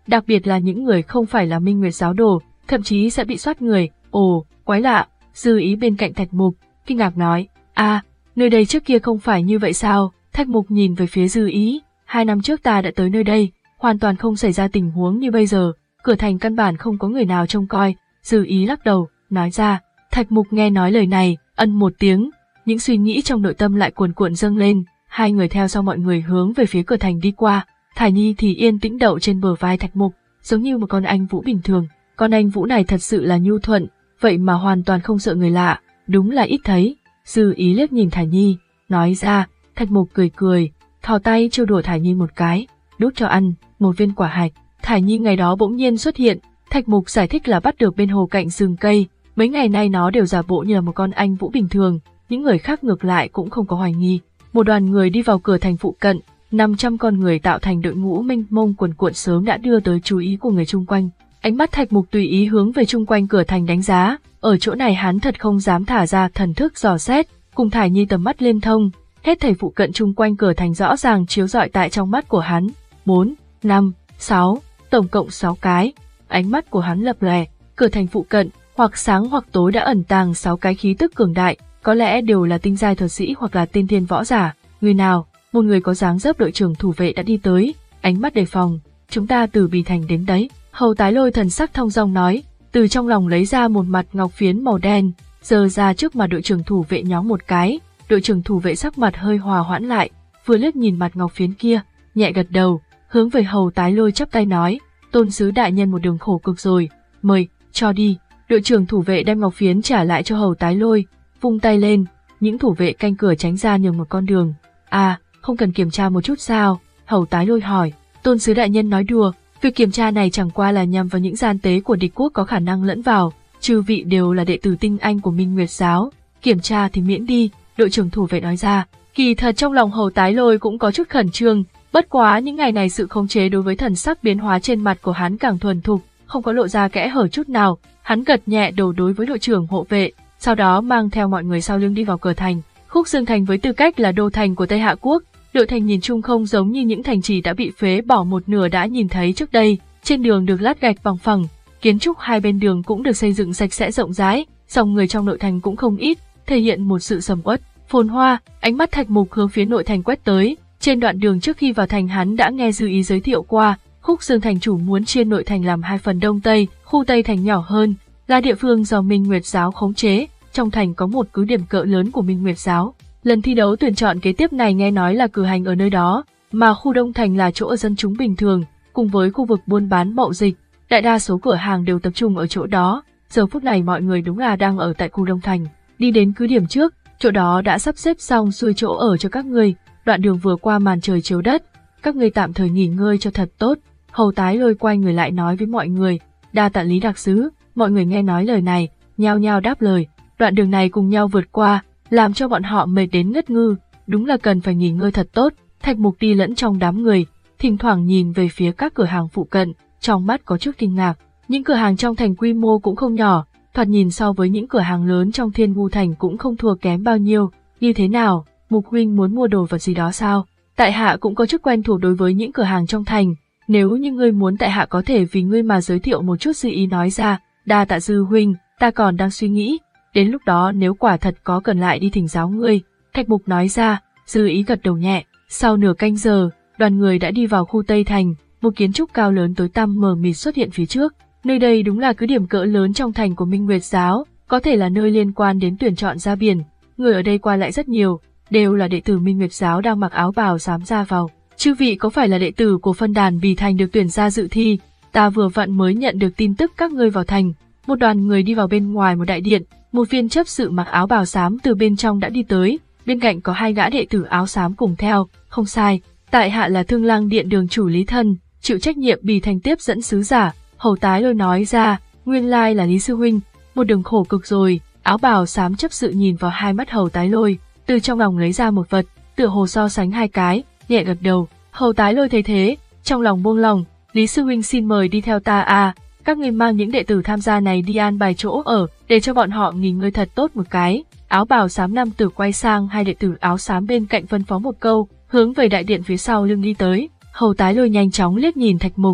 đặc biệt là những người không phải là Minh Nguyệt giáo đồ, thậm chí sẽ bị soát người. Ồ, quái lạ, Dư Ý bên cạnh Thạch Mục, kinh ngạc nói, a, nơi đây trước kia không phải như vậy sao? Thạch Mục nhìn về phía Dư Ý, hai năm trước ta đã tới nơi đây, hoàn toàn không xảy ra tình huống như bây giờ, cửa thành căn bản không có người nào trông coi. Dư Ý lắc đầu, nói ra. Thạch Mục nghe nói lời này, ân một tiếng, những suy nghĩ trong nội tâm lại cuồn cuộn dâng lên, hai người theo sau mọi người hướng về phía cửa thành đi qua. Thải Nhi thì yên tĩnh đậu trên bờ vai Thạch Mục, giống như một con anh vũ bình thường. Con anh vũ này thật sự là nhu thuận, vậy mà hoàn toàn không sợ người lạ, đúng là ít thấy. Dư Ý liếc nhìn Thải Nhi, nói ra. Thạch Mục cười cười, thò tay trêu đùa Thải Nhi một cái, đút cho ăn một viên quả hạch. Thải Nhi ngày đó bỗng nhiên xuất hiện, Thạch Mục giải thích là bắt được bên hồ cạnh rừng cây, mấy ngày nay nó đều giả bộ như là một con anh vũ bình thường, những người khác ngược lại cũng không có hoài nghi. Một đoàn người đi vào cửa thành phụ cận, năm trăm con người tạo thành đội ngũ mênh mông quần cuộn sớm đã đưa tới chú ý của người chung quanh. Ánh mắt Thạch Mục tùy ý hướng về chung quanh cửa thành đánh giá, ở chỗ này hắn thật không dám thả ra thần thức dò xét, cùng Thải Nhi tầm mắt liên thông, hết thảy phụ cận chung quanh cửa thành rõ ràng chiếu rọi tại trong mắt của hắn. Bốn, năm, sáu, tổng cộng sáu cái. Ánh mắt của hắn lập lòe, cửa thành phụ cận, hoặc sáng hoặc tối đã ẩn tàng sáu cái khí tức cường đại, có lẽ đều là tinh giai thuật sĩ hoặc là tiên thiên võ giả. Người nào? Một người có dáng dấp đội trưởng thủ vệ đã đi tới, ánh mắt đề phòng. Chúng ta từ Bì Thành đến đấy. Hầu Tái Lôi thần sắc thong dong nói, từ trong lòng lấy ra một mặt ngọc phiến màu đen, giơ ra trước mặt đội trưởng thủ vệ nhóm một cái. Đội trưởng thủ vệ sắc mặt hơi hòa hoãn lại, vừa liếc nhìn mặt ngọc phiến kia, nhẹ gật đầu, hướng về Hầu Tái Lôi chắp tay nói, tôn sứ đại nhân một đường khổ cực rồi, mời, cho đi. Đội trưởng thủ vệ đem ngọc phiến trả lại cho Hầu Tái Lôi, vung tay lên, những thủ vệ canh cửa tránh ra nhường một con đường. À, không cần kiểm tra một chút sao? Hầu Tái Lôi hỏi. Tôn sứ đại nhân nói đùa, việc kiểm tra này chẳng qua là nhằm vào những gian tế của địch quốc có khả năng lẫn vào, chư vị đều là đệ tử tinh anh của Minh Nguyệt giáo, kiểm tra thì miễn đi. Đội trưởng thủ vệ nói ra. Kỳ thật trong lòng Hầu Tái Lôi cũng có chút khẩn trương, bất quá những ngày này sự khống chế đối với thần sắc biến hóa trên mặt của hắn càng thuần thục, không có lộ ra kẽ hở chút nào. Hắn gật nhẹ đầu đối với đội trưởng hộ vệ, sau đó mang theo mọi người sau lưng đi vào cửa thành. Khúc Dương Thành với tư cách là đô thành của Tây Hạ Quốc, đội thành nhìn chung không giống như những thành trì đã bị phế bỏ một nửa đã nhìn thấy trước đây. Trên đường được lát gạch bằng phẳng, kiến trúc hai bên đường cũng được xây dựng sạch sẽ rộng rãi, dòng người trong nội thành cũng không ít, thể hiện một sự sầm uất, phồn hoa. Ánh mắt Thạch Mục hướng phía nội thành quét tới. Trên đoạn đường trước khi vào thành hắn đã nghe Dư Ý giới thiệu qua, Khúc Dương thành chủ muốn chia nội thành làm hai phần đông tây, khu Tây thành nhỏ hơn, là địa phương do Minh Nguyệt giáo khống chế, trong thành có một cứ điểm cỡ lớn của Minh Nguyệt giáo. Lần thi đấu tuyển chọn kế tiếp này nghe nói là cử hành ở nơi đó, mà khu Đông thành là chỗ dân chúng bình thường, cùng với khu vực buôn bán mậu dịch, đại đa số cửa hàng đều tập trung ở chỗ đó. Giờ phút này mọi người đúng là đang ở tại khu Đông thành. Đi đến cứ điểm trước, chỗ đó đã sắp xếp xong xuôi chỗ ở cho các ngươi, đoạn đường vừa qua màn trời chiếu đất, các ngươi tạm thời nghỉ ngơi cho thật tốt. Hầu Tái Lôi quay người lại nói với mọi người, đa tạ Lý đặc sứ. Mọi người nghe nói lời này, nhao nhao đáp lời. Đoạn đường này cùng nhau vượt qua, làm cho bọn họ mệt đến ngất ngư, đúng là cần phải nghỉ ngơi thật tốt. Thạch Mục đi lẫn trong đám người, thỉnh thoảng nhìn về phía các cửa hàng phụ cận, trong mắt có chút kinh ngạc. Những cửa hàng trong thành quy mô cũng không nhỏ, thoạt nhìn so với những cửa hàng lớn trong Thiên Ngu thành cũng không thua kém bao nhiêu. Như thế nào, Mục huynh muốn mua đồ vật gì đó sao? Tại hạ cũng có chút quen thuộc đối với những cửa hàng trong thành, nếu như ngươi muốn tại hạ có thể vì ngươi mà giới thiệu một chút. Dư Ý nói ra. Đa tạ Dư huynh, ta còn đang suy nghĩ, đến lúc đó nếu quả thật có cần lại đi thỉnh giáo ngươi. Thạch Mục nói ra. Dư Ý gật đầu nhẹ. Sau nửa canh giờ, đoàn người đã đi vào khu Tây thành, một kiến trúc cao lớn tối tăm mờ mịt xuất hiện phía trước. Nơi đây đúng là cứ điểm cỡ lớn trong thành của Minh Nguyệt giáo, có thể là nơi liên quan đến tuyển chọn ra biển. Người ở đây qua lại rất nhiều, đều là đệ tử Minh Nguyệt giáo đang mặc áo bào xám ra vào. Chư vị có phải là đệ tử của phân đàn Bì Thành được tuyển ra dự thi? Ta vừa vặn mới nhận được tin tức các ngươi vào thành. Một đoàn người đi vào bên ngoài một đại điện, một viên chấp sự mặc áo bào xám từ bên trong đã đi tới, bên cạnh có hai gã đệ tử áo xám cùng theo. Không sai, tại hạ là Thương Lang điện đường chủ Lý Thân, chịu trách nhiệm Bì Thành tiếp dẫn sứ giả. Hầu Tái Lôi nói ra. Nguyên lai là Lý sư huynh, một đường khổ cực rồi. Áo bào xám chấp sự nhìn vào hai mắt Hầu Tái Lôi, từ trong lòng lấy ra một vật, tựa hồ so sánh hai cái, nhẹ gật đầu. Hầu Tái Lôi thấy thế, trong lòng buông lòng. Lý sư huynh xin mời đi theo ta à, các ngươi mang những đệ tử tham gia này đi an bài chỗ ở, để cho bọn họ nghỉ ngơi thật tốt một cái. Áo bào xám nam tử quay sang hai đệ tử áo xám bên cạnh phân phó một câu, hướng về đại điện phía sau lưng đi tới. Hầu Tái Lôi nhanh chóng liếc nhìn Thạch Mục,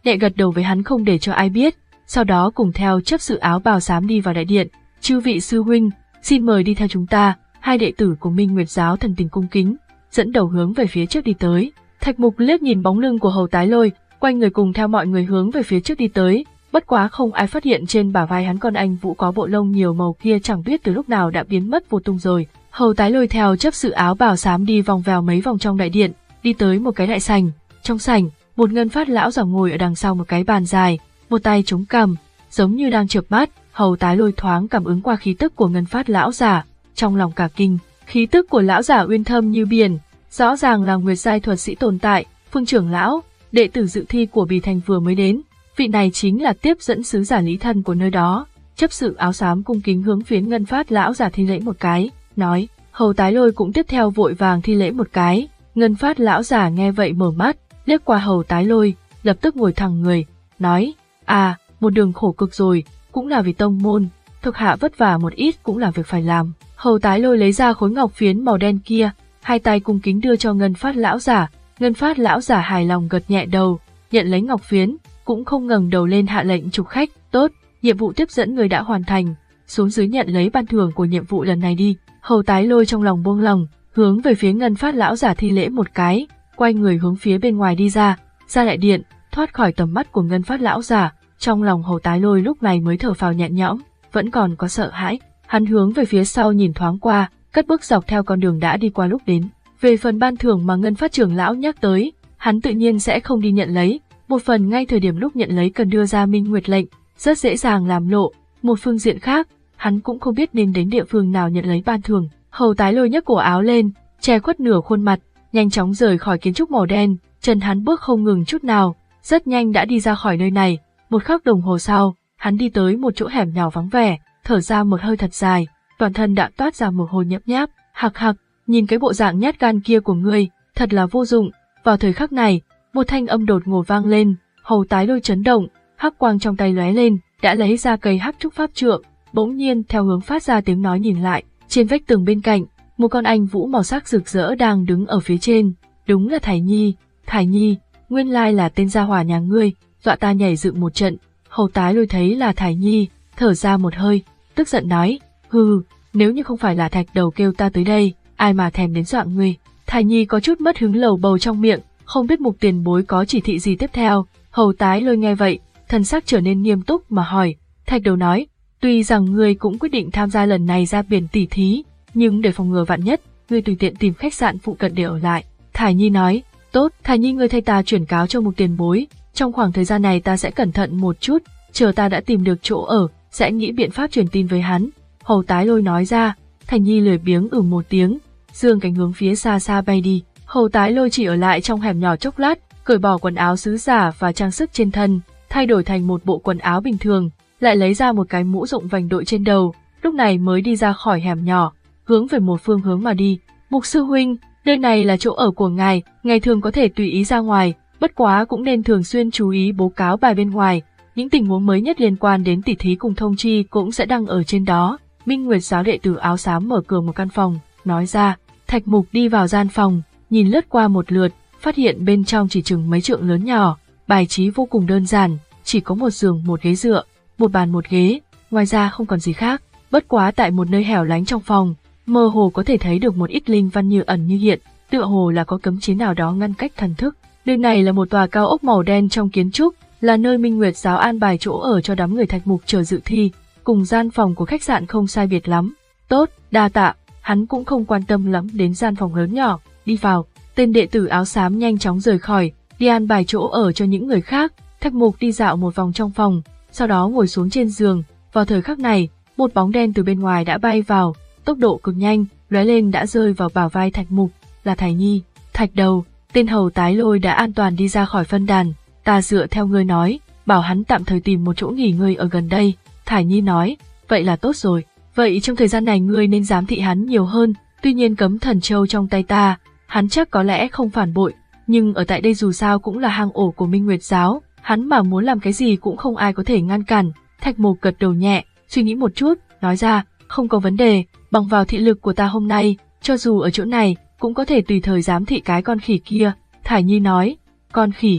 nhẹ gật đầu với hắn không để cho ai biết, sau đó cùng theo chấp sự áo bào xám đi vào đại điện. Chư vị sư huynh, xin mời đi theo chúng ta. Hai đệ tử của Minh Nguyệt giáo thần tình cung kính, dẫn đầu hướng về phía trước đi tới. Thạch Mục liếc nhìn bóng lưng của Hầu Tái Lôi, quay người cùng theo mọi người hướng về phía trước đi tới. Bất quá không ai phát hiện trên bả vai hắn con anh Vũ có bộ lông nhiều màu kia chẳng biết từ lúc nào đã biến mất vô tung rồi. Hầu Tái Lôi theo chấp sự áo bào xám đi vòng vèo mấy vòng trong đại điện, đi tới một cái đại sảnh. Trong sảnh, một ngân phát lão giả ngồi ở đằng sau một cái bàn dài, một tay chống cằm, giống như đang chợp mắt. Hầu Tái Lôi thoáng cảm ứng qua khí tức của ngân phát lão giả, trong lòng cả kinh. Khí tức của lão giả uyên thâm như biển, rõ ràng là nguyệt giai thuật sĩ tồn tại. Phương trưởng lão, đệ tử dự thi của Bì Thành vừa mới đến, vị này chính là tiếp dẫn sứ giả Lý Thân của nơi đó. Chấp sự áo xám cung kính hướng phiến ngân phát lão giả thi lễ một cái, nói. Hầu Tái Lôi cũng tiếp theo vội vàng thi lễ một cái. Ngân phát lão giả nghe vậy mở mắt, liếc qua Hầu Tái Lôi, lập tức ngồi thẳng người, nói, à, một đường khổ cực rồi, cũng là vì tông môn, thuộc hạ vất vả một ít cũng là việc phải làm. Hầu Tái Lôi lấy ra khối ngọc phiến màu đen kia, hai tay cung kính đưa cho ngân phát lão giả. Ngân phát lão giả hài lòng gật nhẹ đầu, nhận lấy ngọc phiến, cũng không ngẩng đầu lên hạ lệnh chụp khách. Tốt, nhiệm vụ tiếp dẫn người đã hoàn thành, xuống dưới nhận lấy ban thưởng của nhiệm vụ lần này đi. Hầu Tái Lôi trong lòng buông lòng, hướng về phía ngân phát lão giả thi lễ một cái, quay người hướng phía bên ngoài đi ra, ra đại điện, thoát khỏi tầm mắt của ngân phát lão giả. Trong lòng Hầu Tái Lôi lúc này mới thở phào nhẹ nhõm, vẫn còn có sợ hãi. Hắn hướng về phía sau nhìn thoáng qua, cất bước dọc theo con đường đã đi qua lúc đến. Về phần ban thưởng mà ngân phát trưởng lão nhắc tới, hắn tự nhiên sẽ không đi nhận lấy. Một phần ngay thời điểm lúc nhận lấy cần đưa ra Minh Nguyệt lệnh, rất dễ dàng làm lộ. Một phương diện khác, hắn cũng không biết nên đến địa phương nào nhận lấy ban thưởng. Hầu Tái Lôi nhấc cổ áo lên, che khuất nửa khuôn mặt, nhanh chóng rời khỏi kiến trúc màu đen. Chân hắn bước không ngừng chút nào, rất nhanh đã đi ra khỏi nơi này. Một khắc đồng hồ sau, hắn đi tới một chỗ hẻm nhỏ vắng vẻ, thở ra một hơi thật dài, toàn thân đã toát ra mồ hôi nhấp nháp. Hạc hạc, nhìn cái bộ dạng nhát gan kia của ngươi, thật là vô dụng. Vào thời khắc này, một thanh âm đột ngột vang lên. Hầu Tái Lôi chấn động, hắc quang trong tay lóe lên, đã lấy ra cây hắc trúc pháp trượng. Bỗng nhiên theo hướng phát ra tiếng nói nhìn lại, trên vách tường bên cạnh, một con anh vũ màu sắc rực rỡ đang đứng ở phía trên. Đúng là Thải Nhi. Thải Nhi, nguyên lai là tên gia hỏa nhà ngươi, dọa ta nhảy dựng một trận. Hầu Tái Lôi thấy là Thải Nhi, thở ra một hơi, tức giận nói, hừ, nếu như không phải là Thạch Đầu kêu ta tới đây, ai mà thèm đến dọa ngươi. Thải Nhi có chút mất hứng lầu bầu trong miệng, không biết Mục tiền bối có chỉ thị gì tiếp theo. Hầu Tái Lôi nghe vậy, thần sắc trở nên nghiêm túc mà hỏi. Thạch Đầu nói, tuy rằng ngươi cũng quyết định tham gia lần này ra biển tỉ thí, nhưng để phòng ngừa vạn nhất, ngươi tùy tiện tìm khách sạn phụ cận để ở lại. Thải Nhi nói, tốt, Thải Nhi ngươi thay ta chuyển cáo cho Mục tiền bối, trong khoảng thời gian này ta sẽ cẩn thận một chút, chờ ta đã tìm được chỗ ở, sẽ nghĩ biện pháp truyền tin với hắn. Hầu Tái Lôi nói ra. Thải Nhi lười biếng ừm một tiếng, dương cánh hướng phía xa xa bay đi. Hầu Tái Lôi chỉ ở lại trong hẻm nhỏ chốc lát, cởi bỏ quần áo sứ giả và trang sức trên thân, thay đổi thành một bộ quần áo bình thường, lại lấy ra một cái mũ rộng vành đội trên đầu, lúc này mới đi ra khỏi hẻm nhỏ, hướng về một phương hướng mà đi. Mục sư huynh, nơi này là chỗ ở của ngài, ngày thường có thể tùy ý ra ngoài, bất quá cũng nên thường xuyên chú ý bố cáo bài bên ngoài, những tình huống mới nhất liên quan đến tỉ thí cùng thông chi cũng sẽ đăng ở trên đó. Minh Nguyệt giáo đệ tử áo xám mở cửa một căn phòng, nói ra. Thạch Mục đi vào gian phòng, nhìn lướt qua một lượt, phát hiện bên trong chỉ chừng mấy trượng lớn nhỏ, bài trí vô cùng đơn giản, chỉ có một giường một ghế dựa, một bàn một ghế, ngoài ra không còn gì khác. Bất quá tại một nơi hẻo lánh trong phòng, mơ hồ có thể thấy được một ít linh văn như ẩn như hiện, tựa hồ là có cấm chế nào đó ngăn cách thần thức. Nơi này là một tòa cao ốc màu đen trong kiến trúc, là nơi Minh Nguyệt giáo an bài chỗ ở cho đám người Thạch Mục chờ dự thi, cùng gian phòng của khách sạn không sai biệt lắm. Tốt, đa tạ. Hắn cũng không quan tâm lắm đến gian phòng lớn nhỏ, đi vào. Tên đệ tử áo xám nhanh chóng rời khỏi, đi an bài chỗ ở cho những người khác. Thạch Mục đi dạo một vòng trong phòng, sau đó ngồi xuống trên giường. Vào thời khắc này, một bóng đen từ bên ngoài đã bay vào, tốc độ cực nhanh, lóe lên đã rơi vào bả vai Thạch Mục, là Thải Nhi. Thạch Đầu, tên Hầu Tái Lôi đã an toàn đi ra khỏi phân đàn, ta dựa theo ngươi nói, bảo hắn tạm thời tìm một chỗ nghỉ ngơi ở gần đây. Thải Nhi nói, vậy là tốt rồi, vậy trong thời gian này ngươi nên giám thị hắn nhiều hơn, tuy nhiên cấm thần châu trong tay ta, hắn chắc có lẽ không phản bội, nhưng ở tại đây dù sao cũng là hang ổ của Minh Nguyệt giáo, hắn mà muốn làm cái gì cũng không ai có thể ngăn cản. Thạch Mục gật đầu nhẹ, suy nghĩ một chút, nói ra, không có vấn đề, bằng vào thị lực của ta hôm nay, cho dù ở chỗ này, cũng có thể tùy thời giám thị cái con khỉ kia. Thải Nhi nói, con khỉ. Thạch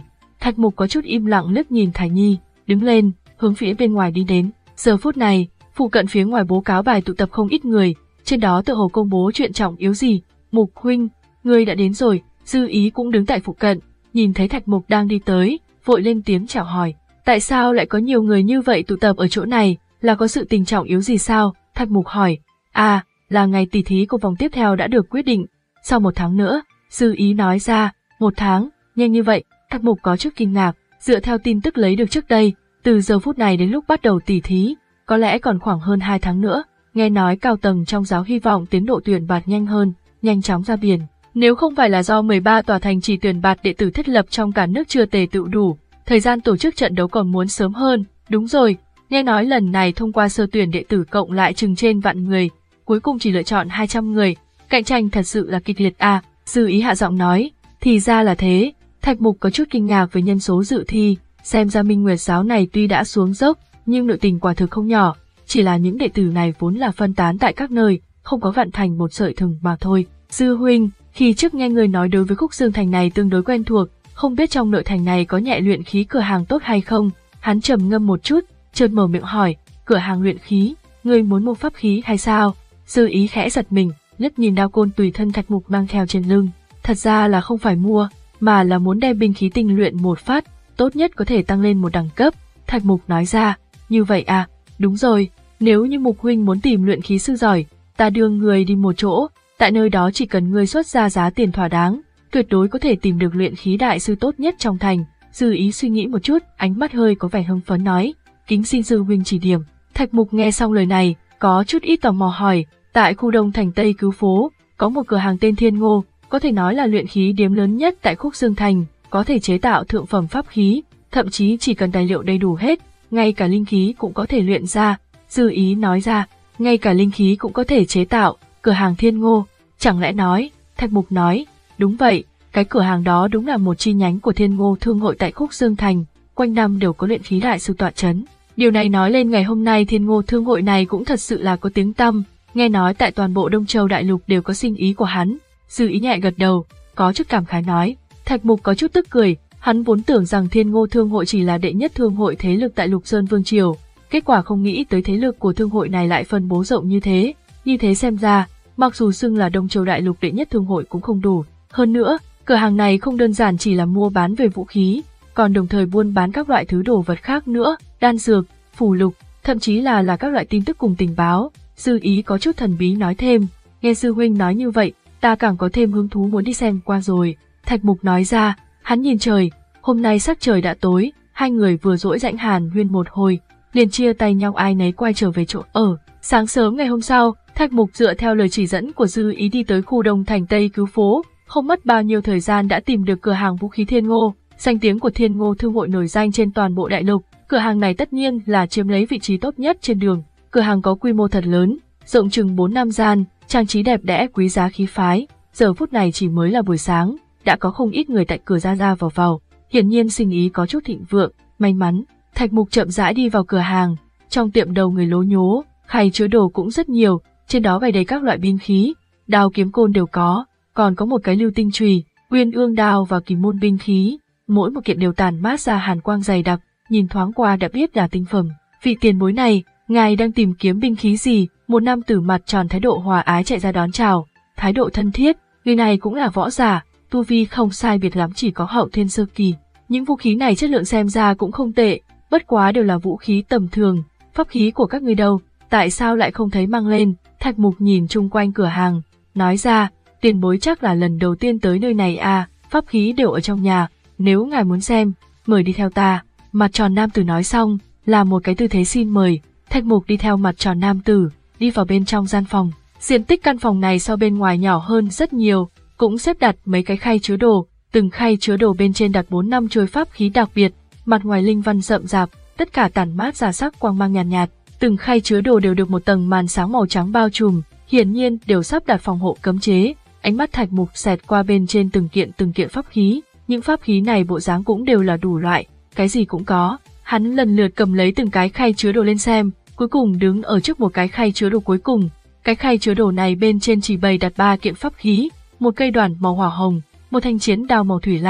Thạch Mục có chút im lặng liếc nhìn Thải Nhi, đứng lên, hướng phía bên ngoài đi đến. Giờ phút này, phụ cận phía ngoài bố cáo bài tụ tập không ít người, trên đó tựa hồ công bố chuyện trọng yếu gì. Mục huynh, ngươi đã đến rồi. Dư Ý cũng đứng tại phụ cận, nhìn thấy Thạch Mục đang đi tới, vội lên tiếng chào hỏi. Tại sao lại có nhiều người như vậy tụ tập ở chỗ này, là có sự tình trọng yếu gì sao? Thạch Mục hỏi. À, là ngày tỷ thí của vòng tiếp theo đã được quyết định, sau một tháng nữa. Dư Ý nói ra. Một tháng, nhanh như vậy? Thạch Mục có chút kinh ngạc, dựa theo tin tức lấy được trước đây, từ giờ phút này đến lúc bắt đầu tỷ thí, có lẽ còn khoảng hơn hai tháng nữa. Nghe nói cao tầng trong giáo hy vọng tiến độ tuyển bạt nhanh hơn, nhanh chóng ra biển. Nếu không phải là do mười ba tòa thành chỉ tuyển bạt đệ tử thiết lập trong cả nước chưa tề tựu đủ, thời gian tổ chức trận đấu còn muốn sớm hơn. Đúng rồi, nghe nói lần này thông qua sơ tuyển đệ tử cộng lại chừng trên vạn người, cuối cùng chỉ lựa chọn hai trăm người, cạnh tranh thật sự là kịch liệt à. Dư Ý hạ giọng nói. Thì ra là thế. Thạch Mục có chút kinh ngạc với nhân số dự thi, xem ra Minh Nguyệt giáo này tuy đã xuống dốc, nhưng nội tình quả thực không nhỏ, chỉ là những đệ tử này vốn là phân tán tại các nơi, không có vặn thành một sợi thừng mà thôi. Dư huynh, khi trước nghe người nói đối với Khúc Dương thành này tương đối quen thuộc, không biết trong nội thành này có nhẹ luyện khí cửa hàng tốt hay không? Hắn trầm ngâm một chút, chợt mở miệng hỏi, cửa hàng luyện khí, ngươi muốn mua pháp khí hay sao? Dư Ý khẽ giật mình, liếc nhìn đao côn tùy thân Thạch Mục mang theo trên lưng, thật ra là không phải mua, mà là muốn đem binh khí tinh luyện một phát, tốt nhất có thể tăng lên một đẳng cấp. Thạch Mục nói ra. Như vậy à? Đúng rồi, nếu như Mục huynh muốn tìm luyện khí sư giỏi, ta đưa người đi một chỗ, tại nơi đó chỉ cần ngươi xuất ra giá tiền thỏa đáng, tuyệt đối có thể tìm được luyện khí đại sư tốt nhất trong thành. Dư Ý suy nghĩ một chút, ánh mắt hơi có vẻ hưng phấn nói, kính xin sư huynh chỉ điểm. Thạch Mục nghe xong lời này, có chút ít tò mò hỏi, tại khu đông thành Tây Cứu Phố, có một cửa hàng tên Thiên Ngô, có thể nói là luyện khí điếm lớn nhất tại Khúc Dương thành, có thể chế tạo thượng phẩm pháp khí, thậm chí chỉ cần tài liệu đầy đủ hết, ngay cả linh khí cũng có thể luyện ra. Dư Ý nói ra, ngay cả linh khí cũng có thể chế tạo, cửa hàng Thiên Ngô, chẳng lẽ nói? Thạch Mục nói, đúng vậy, cái cửa hàng đó đúng là một chi nhánh của Thiên Ngô thương hội tại Khúc Dương thành, quanh năm đều có luyện khí đại sư tọa chấn. Điều này nói lên ngày hôm nay Thiên Ngô thương hội này cũng thật sự là có tiếng tăm, nghe nói tại toàn bộ Đông Châu đại lục đều có sinh ý của hắn. Dư Ý nhẹ gật đầu, có chút cảm khái nói. Thạch Mục có chút tức cười, hắn vốn tưởng rằng Thiên Ngô thương hội chỉ là đệ nhất thương hội thế lực tại Lục Sơn Vương triều, kết quả không nghĩ tới thế lực của thương hội này lại phân bố rộng như thế. Như thế xem ra, mặc dù xưng là Đông Châu đại lục đệ nhất thương hội cũng không đủ. Hơn nữa, cửa hàng này không đơn giản chỉ là mua bán về vũ khí, còn đồng thời buôn bán các loại thứ đồ vật khác nữa, đan dược, phù lục, thậm chí là là các loại tin tức cùng tình báo. Dư Ý có chút thần bí nói thêm, nghe sư huynh nói như vậy, ta càng có thêm hứng thú muốn đi xem qua rồi. Thạch Mục nói ra. Hắn nhìn trời, hôm nay sắc trời đã tối, hai người vừa dỗi rãnh hàn huyên một hồi, liền chia tay nhau ai nấy quay trở về chỗ ở. Sáng sớm ngày hôm sau, Thạch Mục dựa theo lời chỉ dẫn của Dư Ý đi tới khu đông thành Tây Cứu Phố, không mất bao nhiêu thời gian đã tìm được cửa hàng vũ khí Thiên Ngô. Danh tiếng của Thiên Ngô thương hội nổi danh trên toàn bộ đại lục, cửa hàng này tất nhiên là chiếm lấy vị trí tốt nhất trên đường. Cửa hàng có quy mô thật lớn, rộng chừng bốn năm gian, trang trí đẹp đẽ quý giá khí phái. Giờ phút này chỉ mới là buổi sáng, đã có không ít người tại cửa ra ra vào vào, hiển nhiên sinh ý có chút thịnh vượng. May mắn, Thạch Mục chậm rãi đi vào cửa hàng, trong tiệm đầu người lố nhố, khay chứa đồ cũng rất nhiều, trên đó bày đầy các loại binh khí, đao kiếm côn đều có, còn có một cái lưu tinh chùy, uyên ương đao và kỳ môn binh khí, mỗi một kiện đều tản mát ra hàn quang dày đặc, nhìn thoáng qua đã biết là tinh phẩm. Vị tiền bối này, ngài đang tìm kiếm binh khí gì? Một nam tử mặt tròn thái độ hòa ái chạy ra đón chào, thái độ thân thiết. Người này cũng là võ giả, tu vi không sai biệt lắm, chỉ có hậu thiên sơ kỳ. Những vũ khí này chất lượng xem ra cũng không tệ, bất quá đều là vũ khí tầm thường. Pháp khí của các ngươi đâu, tại sao lại không thấy mang lên? Thạch Mục nhìn chung quanh cửa hàng, nói ra, tiền bối chắc là lần đầu tiên tới nơi này à, pháp khí đều ở trong nhà, nếu ngài muốn xem, mời đi theo ta. Mặt tròn nam tử nói xong, là một cái tư thế xin mời. Thạch Mục đi theo mặt tròn nam tử, đi vào bên trong gian phòng. Diện tích căn phòng này so bên ngoài nhỏ hơn rất nhiều, cũng xếp đặt mấy cái khay chứa đồ, từng khay chứa đồ bên trên đặt bốn năm chuôi pháp khí đặc biệt, mặt ngoài linh văn rậm rạp, tất cả tản mát ra sắc quang mang nhàn nhạt, nhạt. Từng khay chứa đồ đều được một tầng màn sáng màu trắng bao trùm, hiển nhiên đều sắp đặt phòng hộ cấm chế. Ánh mắt Thạch Mục xẹt qua bên trên từng kiện từng kiện pháp khí, những pháp khí này bộ dáng cũng đều là đủ loại, cái gì cũng có. Hắn lần lượt cầm lấy từng cái khay chứa đồ lên xem, cuối cùng đứng ở trước một cái khay chứa đồ cuối cùng. Cái khay chứa đồ này bên trên chỉ bày đặt ba kiện pháp khí, một cây đoản màu hỏa hồng, một thanh chiến đao màu thủy lam,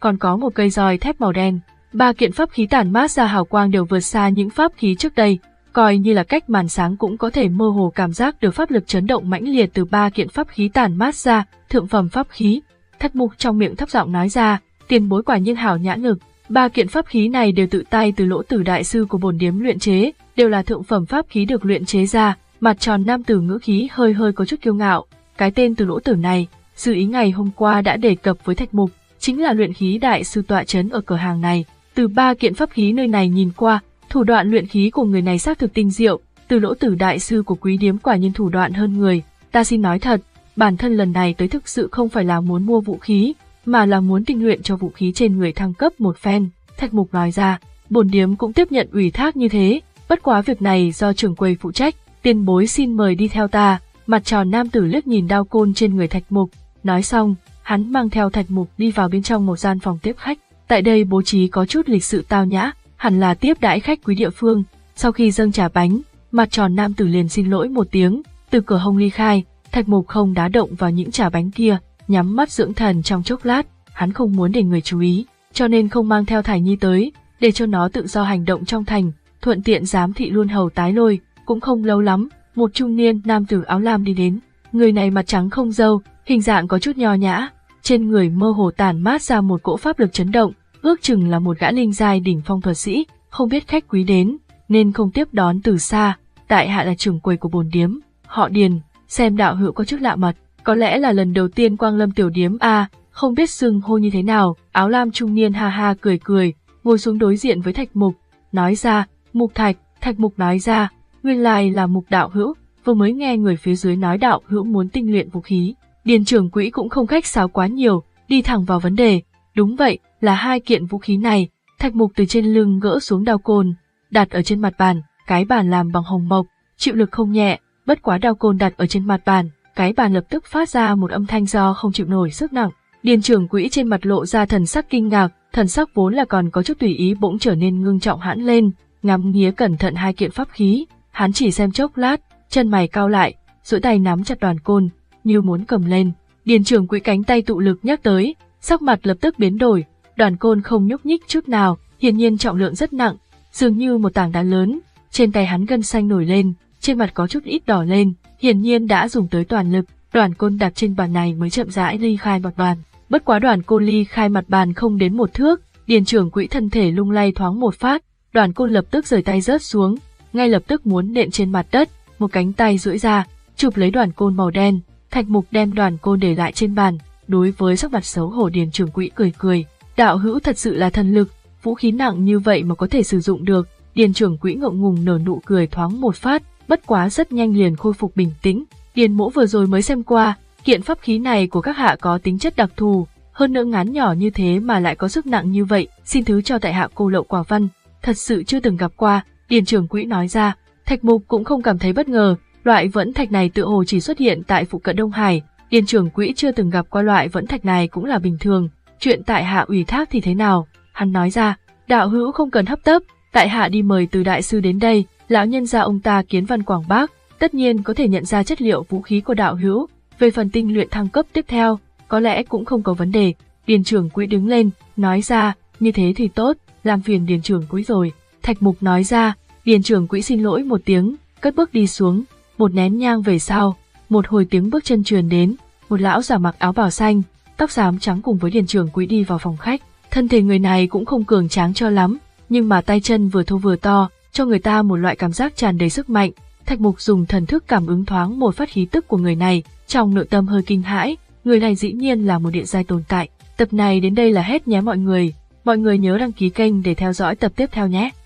còn có một cây roi thép màu đen. Ba kiện pháp khí tản mát ra hào quang đều vượt xa những pháp khí trước đây, coi như là cách màn sáng cũng có thể mơ hồ cảm giác được pháp lực chấn động mãnh liệt từ ba kiện pháp khí tản mát ra, thượng phẩm pháp khí. Thạch Mục trong miệng thấp giọng nói ra, tiền bối quả nhiên hảo nhãn lực. Ba kiện pháp khí này đều tự tay từ Lỗ Tử đại sư của bổn điếm luyện chế, đều là thượng phẩm pháp khí được luyện chế ra. Mặt tròn nam tử ngữ khí hơi hơi có chút kiêu ngạo, cái tên Từ Lỗ Tử này, Dư Ý ngày hôm qua đã đề cập với Thạch Mục, chính là luyện khí đại sư tọa trấn ở cửa hàng này. Từ ba kiện pháp khí nơi này nhìn qua, thủ đoạn luyện khí của người này xác thực tinh diệu, Từ Lỗ Tử đại sư của quý điếm quả nhiên thủ đoạn hơn người. Ta xin nói thật, bản thân lần này tới thực sự không phải là muốn mua vũ khí, mà là muốn tinh luyện cho vũ khí trên người thăng cấp một phen. Thạch Mục nói ra, bổn điếm cũng tiếp nhận ủy thác như thế, bất quá việc này do trưởng quầy phụ trách, tiền bối xin mời đi theo ta. Mặt tròn nam tử liếc nhìn đao côn trên người Thạch Mục, nói xong, hắn mang theo Thạch Mục đi vào bên trong một gian phòng tiếp khách. Tại đây bố trí có chút lịch sự tao nhã, hẳn là tiếp đãi khách quý địa phương. Sau khi dâng trà bánh, mặt tròn nam tử liền xin lỗi một tiếng, từ cửa hông ly khai. Thạch Mục không đá động vào những trà bánh kia, nhắm mắt dưỡng thần trong chốc lát. Hắn không muốn để người chú ý, cho nên không mang theo Thải Nhi tới, để cho nó tự do hành động trong thành, thuận tiện giám thị luôn hầu tái lôi. Cũng không lâu lắm, một trung niên nam tử áo lam đi đến. Người này mặt trắng không râu, hình dạng có chút nho nhã, trên người mơ hồ tản mát ra một cỗ pháp lực chấn động, ước chừng là một gã linh giai đỉnh phong thuật sĩ. Không biết khách quý đến, nên không tiếp đón từ xa. Tại hạ là trưởng quầy của bổn điếm, họ Điền. Xem đạo hữu có chút lạ mặt, có lẽ là lần đầu tiên quang lâm tiểu điếm a, không biết xưng hô như thế nào. Áo lam trung niên ha ha cười cười, ngồi xuống đối diện với Thạch Mục, nói ra, Mục Thạch. Thạch Mục nói ra, nguyên lai là Mục đạo hữu, vừa mới nghe người phía dưới nói đạo hữu muốn tinh luyện vũ khí. Điền trưởng quỹ cũng không khách sáo quá nhiều, đi thẳng vào vấn đề. Đúng vậy, là hai kiện vũ khí này. Thạch Mục từ trên lưng gỡ xuống đao côn, đặt ở trên mặt bàn. Cái bàn làm bằng hồng mộc, chịu lực không nhẹ, bất quá đao côn đặt ở trên mặt bàn, cái bàn lập tức phát ra một âm thanh do không chịu nổi sức nặng. Điền trưởng quỹ trên mặt lộ ra thần sắc kinh ngạc, thần sắc vốn là còn có chút tùy ý bỗng trở nên ngưng trọng hẳn lên, ngắm nghía cẩn thận hai kiện pháp khí. Hắn chỉ xem chốc lát, chân mày cau lại, duỗi tay nắm chặt đoàn côn, như muốn cầm lên. Điền trưởng quỹ cánh tay tụ lực nhắc tới, sắc mặt lập tức biến đổi, đoàn côn không nhúc nhích chút nào, hiển nhiên trọng lượng rất nặng, dường như một tảng đá lớn. Trên tay hắn gân xanh nổi lên, trên mặt có chút ít đỏ lên, hiển nhiên đã dùng tới toàn lực. Đoàn côn đặt trên bàn này mới chậm rãi ly khai mặt bàn. Bất quá đoàn côn ly khai mặt bàn không đến một thước, Điền trưởng quỹ thân thể lung lay thoáng một phát, đoàn côn lập tức rời tay rớt xuống, ngay lập tức muốn nện trên mặt đất. Một cánh tay duỗi ra, chụp lấy đoàn côn màu đen. Thạch Mục đem đoàn côn để lại trên bàn, đối với sắc mặt xấu hổ Điền trưởng quỹ cười cười, đạo hữu thật sự là thần lực, vũ khí nặng như vậy mà có thể sử dụng được. Điền trưởng quỹ ngượng ngùng nở nụ cười thoáng một phát, bất quá rất nhanh liền khôi phục bình tĩnh. Điền mỗ vừa rồi mới xem qua, kiện pháp khí này của các hạ có tính chất đặc thù, hơn nữa ngắn nhỏ như thế mà lại có sức nặng như vậy, xin thứ cho tại hạ cô lậu quả văn, thật sự chưa từng gặp qua. Điền trưởng quỹ nói ra. Thạch Mục cũng không cảm thấy bất ngờ, loại vẫn thạch này tựa hồ chỉ xuất hiện tại phụ cận Đông Hải, Điền trưởng quỹ chưa từng gặp qua loại vẫn thạch này cũng là bình thường. Chuyện tại hạ ủy thác thì thế nào? Hắn nói ra, đạo hữu không cần hấp tấp, tại hạ đi mời Từ đại sư đến đây, lão nhân gia ông ta kiến văn quảng bác, tất nhiên có thể nhận ra chất liệu vũ khí của đạo hữu. Về phần tinh luyện thăng cấp tiếp theo, có lẽ cũng không có vấn đề. Điền trưởng quỹ đứng lên, nói ra, như thế thì tốt, làm phiền Điền trưởng quỹ rồi. Thạch Mục nói ra. Điền trưởng quỹ xin lỗi một tiếng, cất bước đi xuống. Một nén nhang về sau, một hồi tiếng bước chân truyền đến, một lão già mặc áo bào xanh, tóc xám trắng cùng với Điền trưởng quỹ đi vào phòng khách. Thân thể người này cũng không cường tráng cho lắm, nhưng mà tay chân vừa thô vừa to, cho người ta một loại cảm giác tràn đầy sức mạnh. Thạch Mục dùng thần thức cảm ứng thoáng một phát khí tức của người này, trong nội tâm hơi kinh hãi, người này dĩ nhiên là một địa giai tồn tại. Tập này đến đây là hết nhé mọi người, mọi người nhớ đăng ký kênh để theo dõi tập tiếp theo nhé.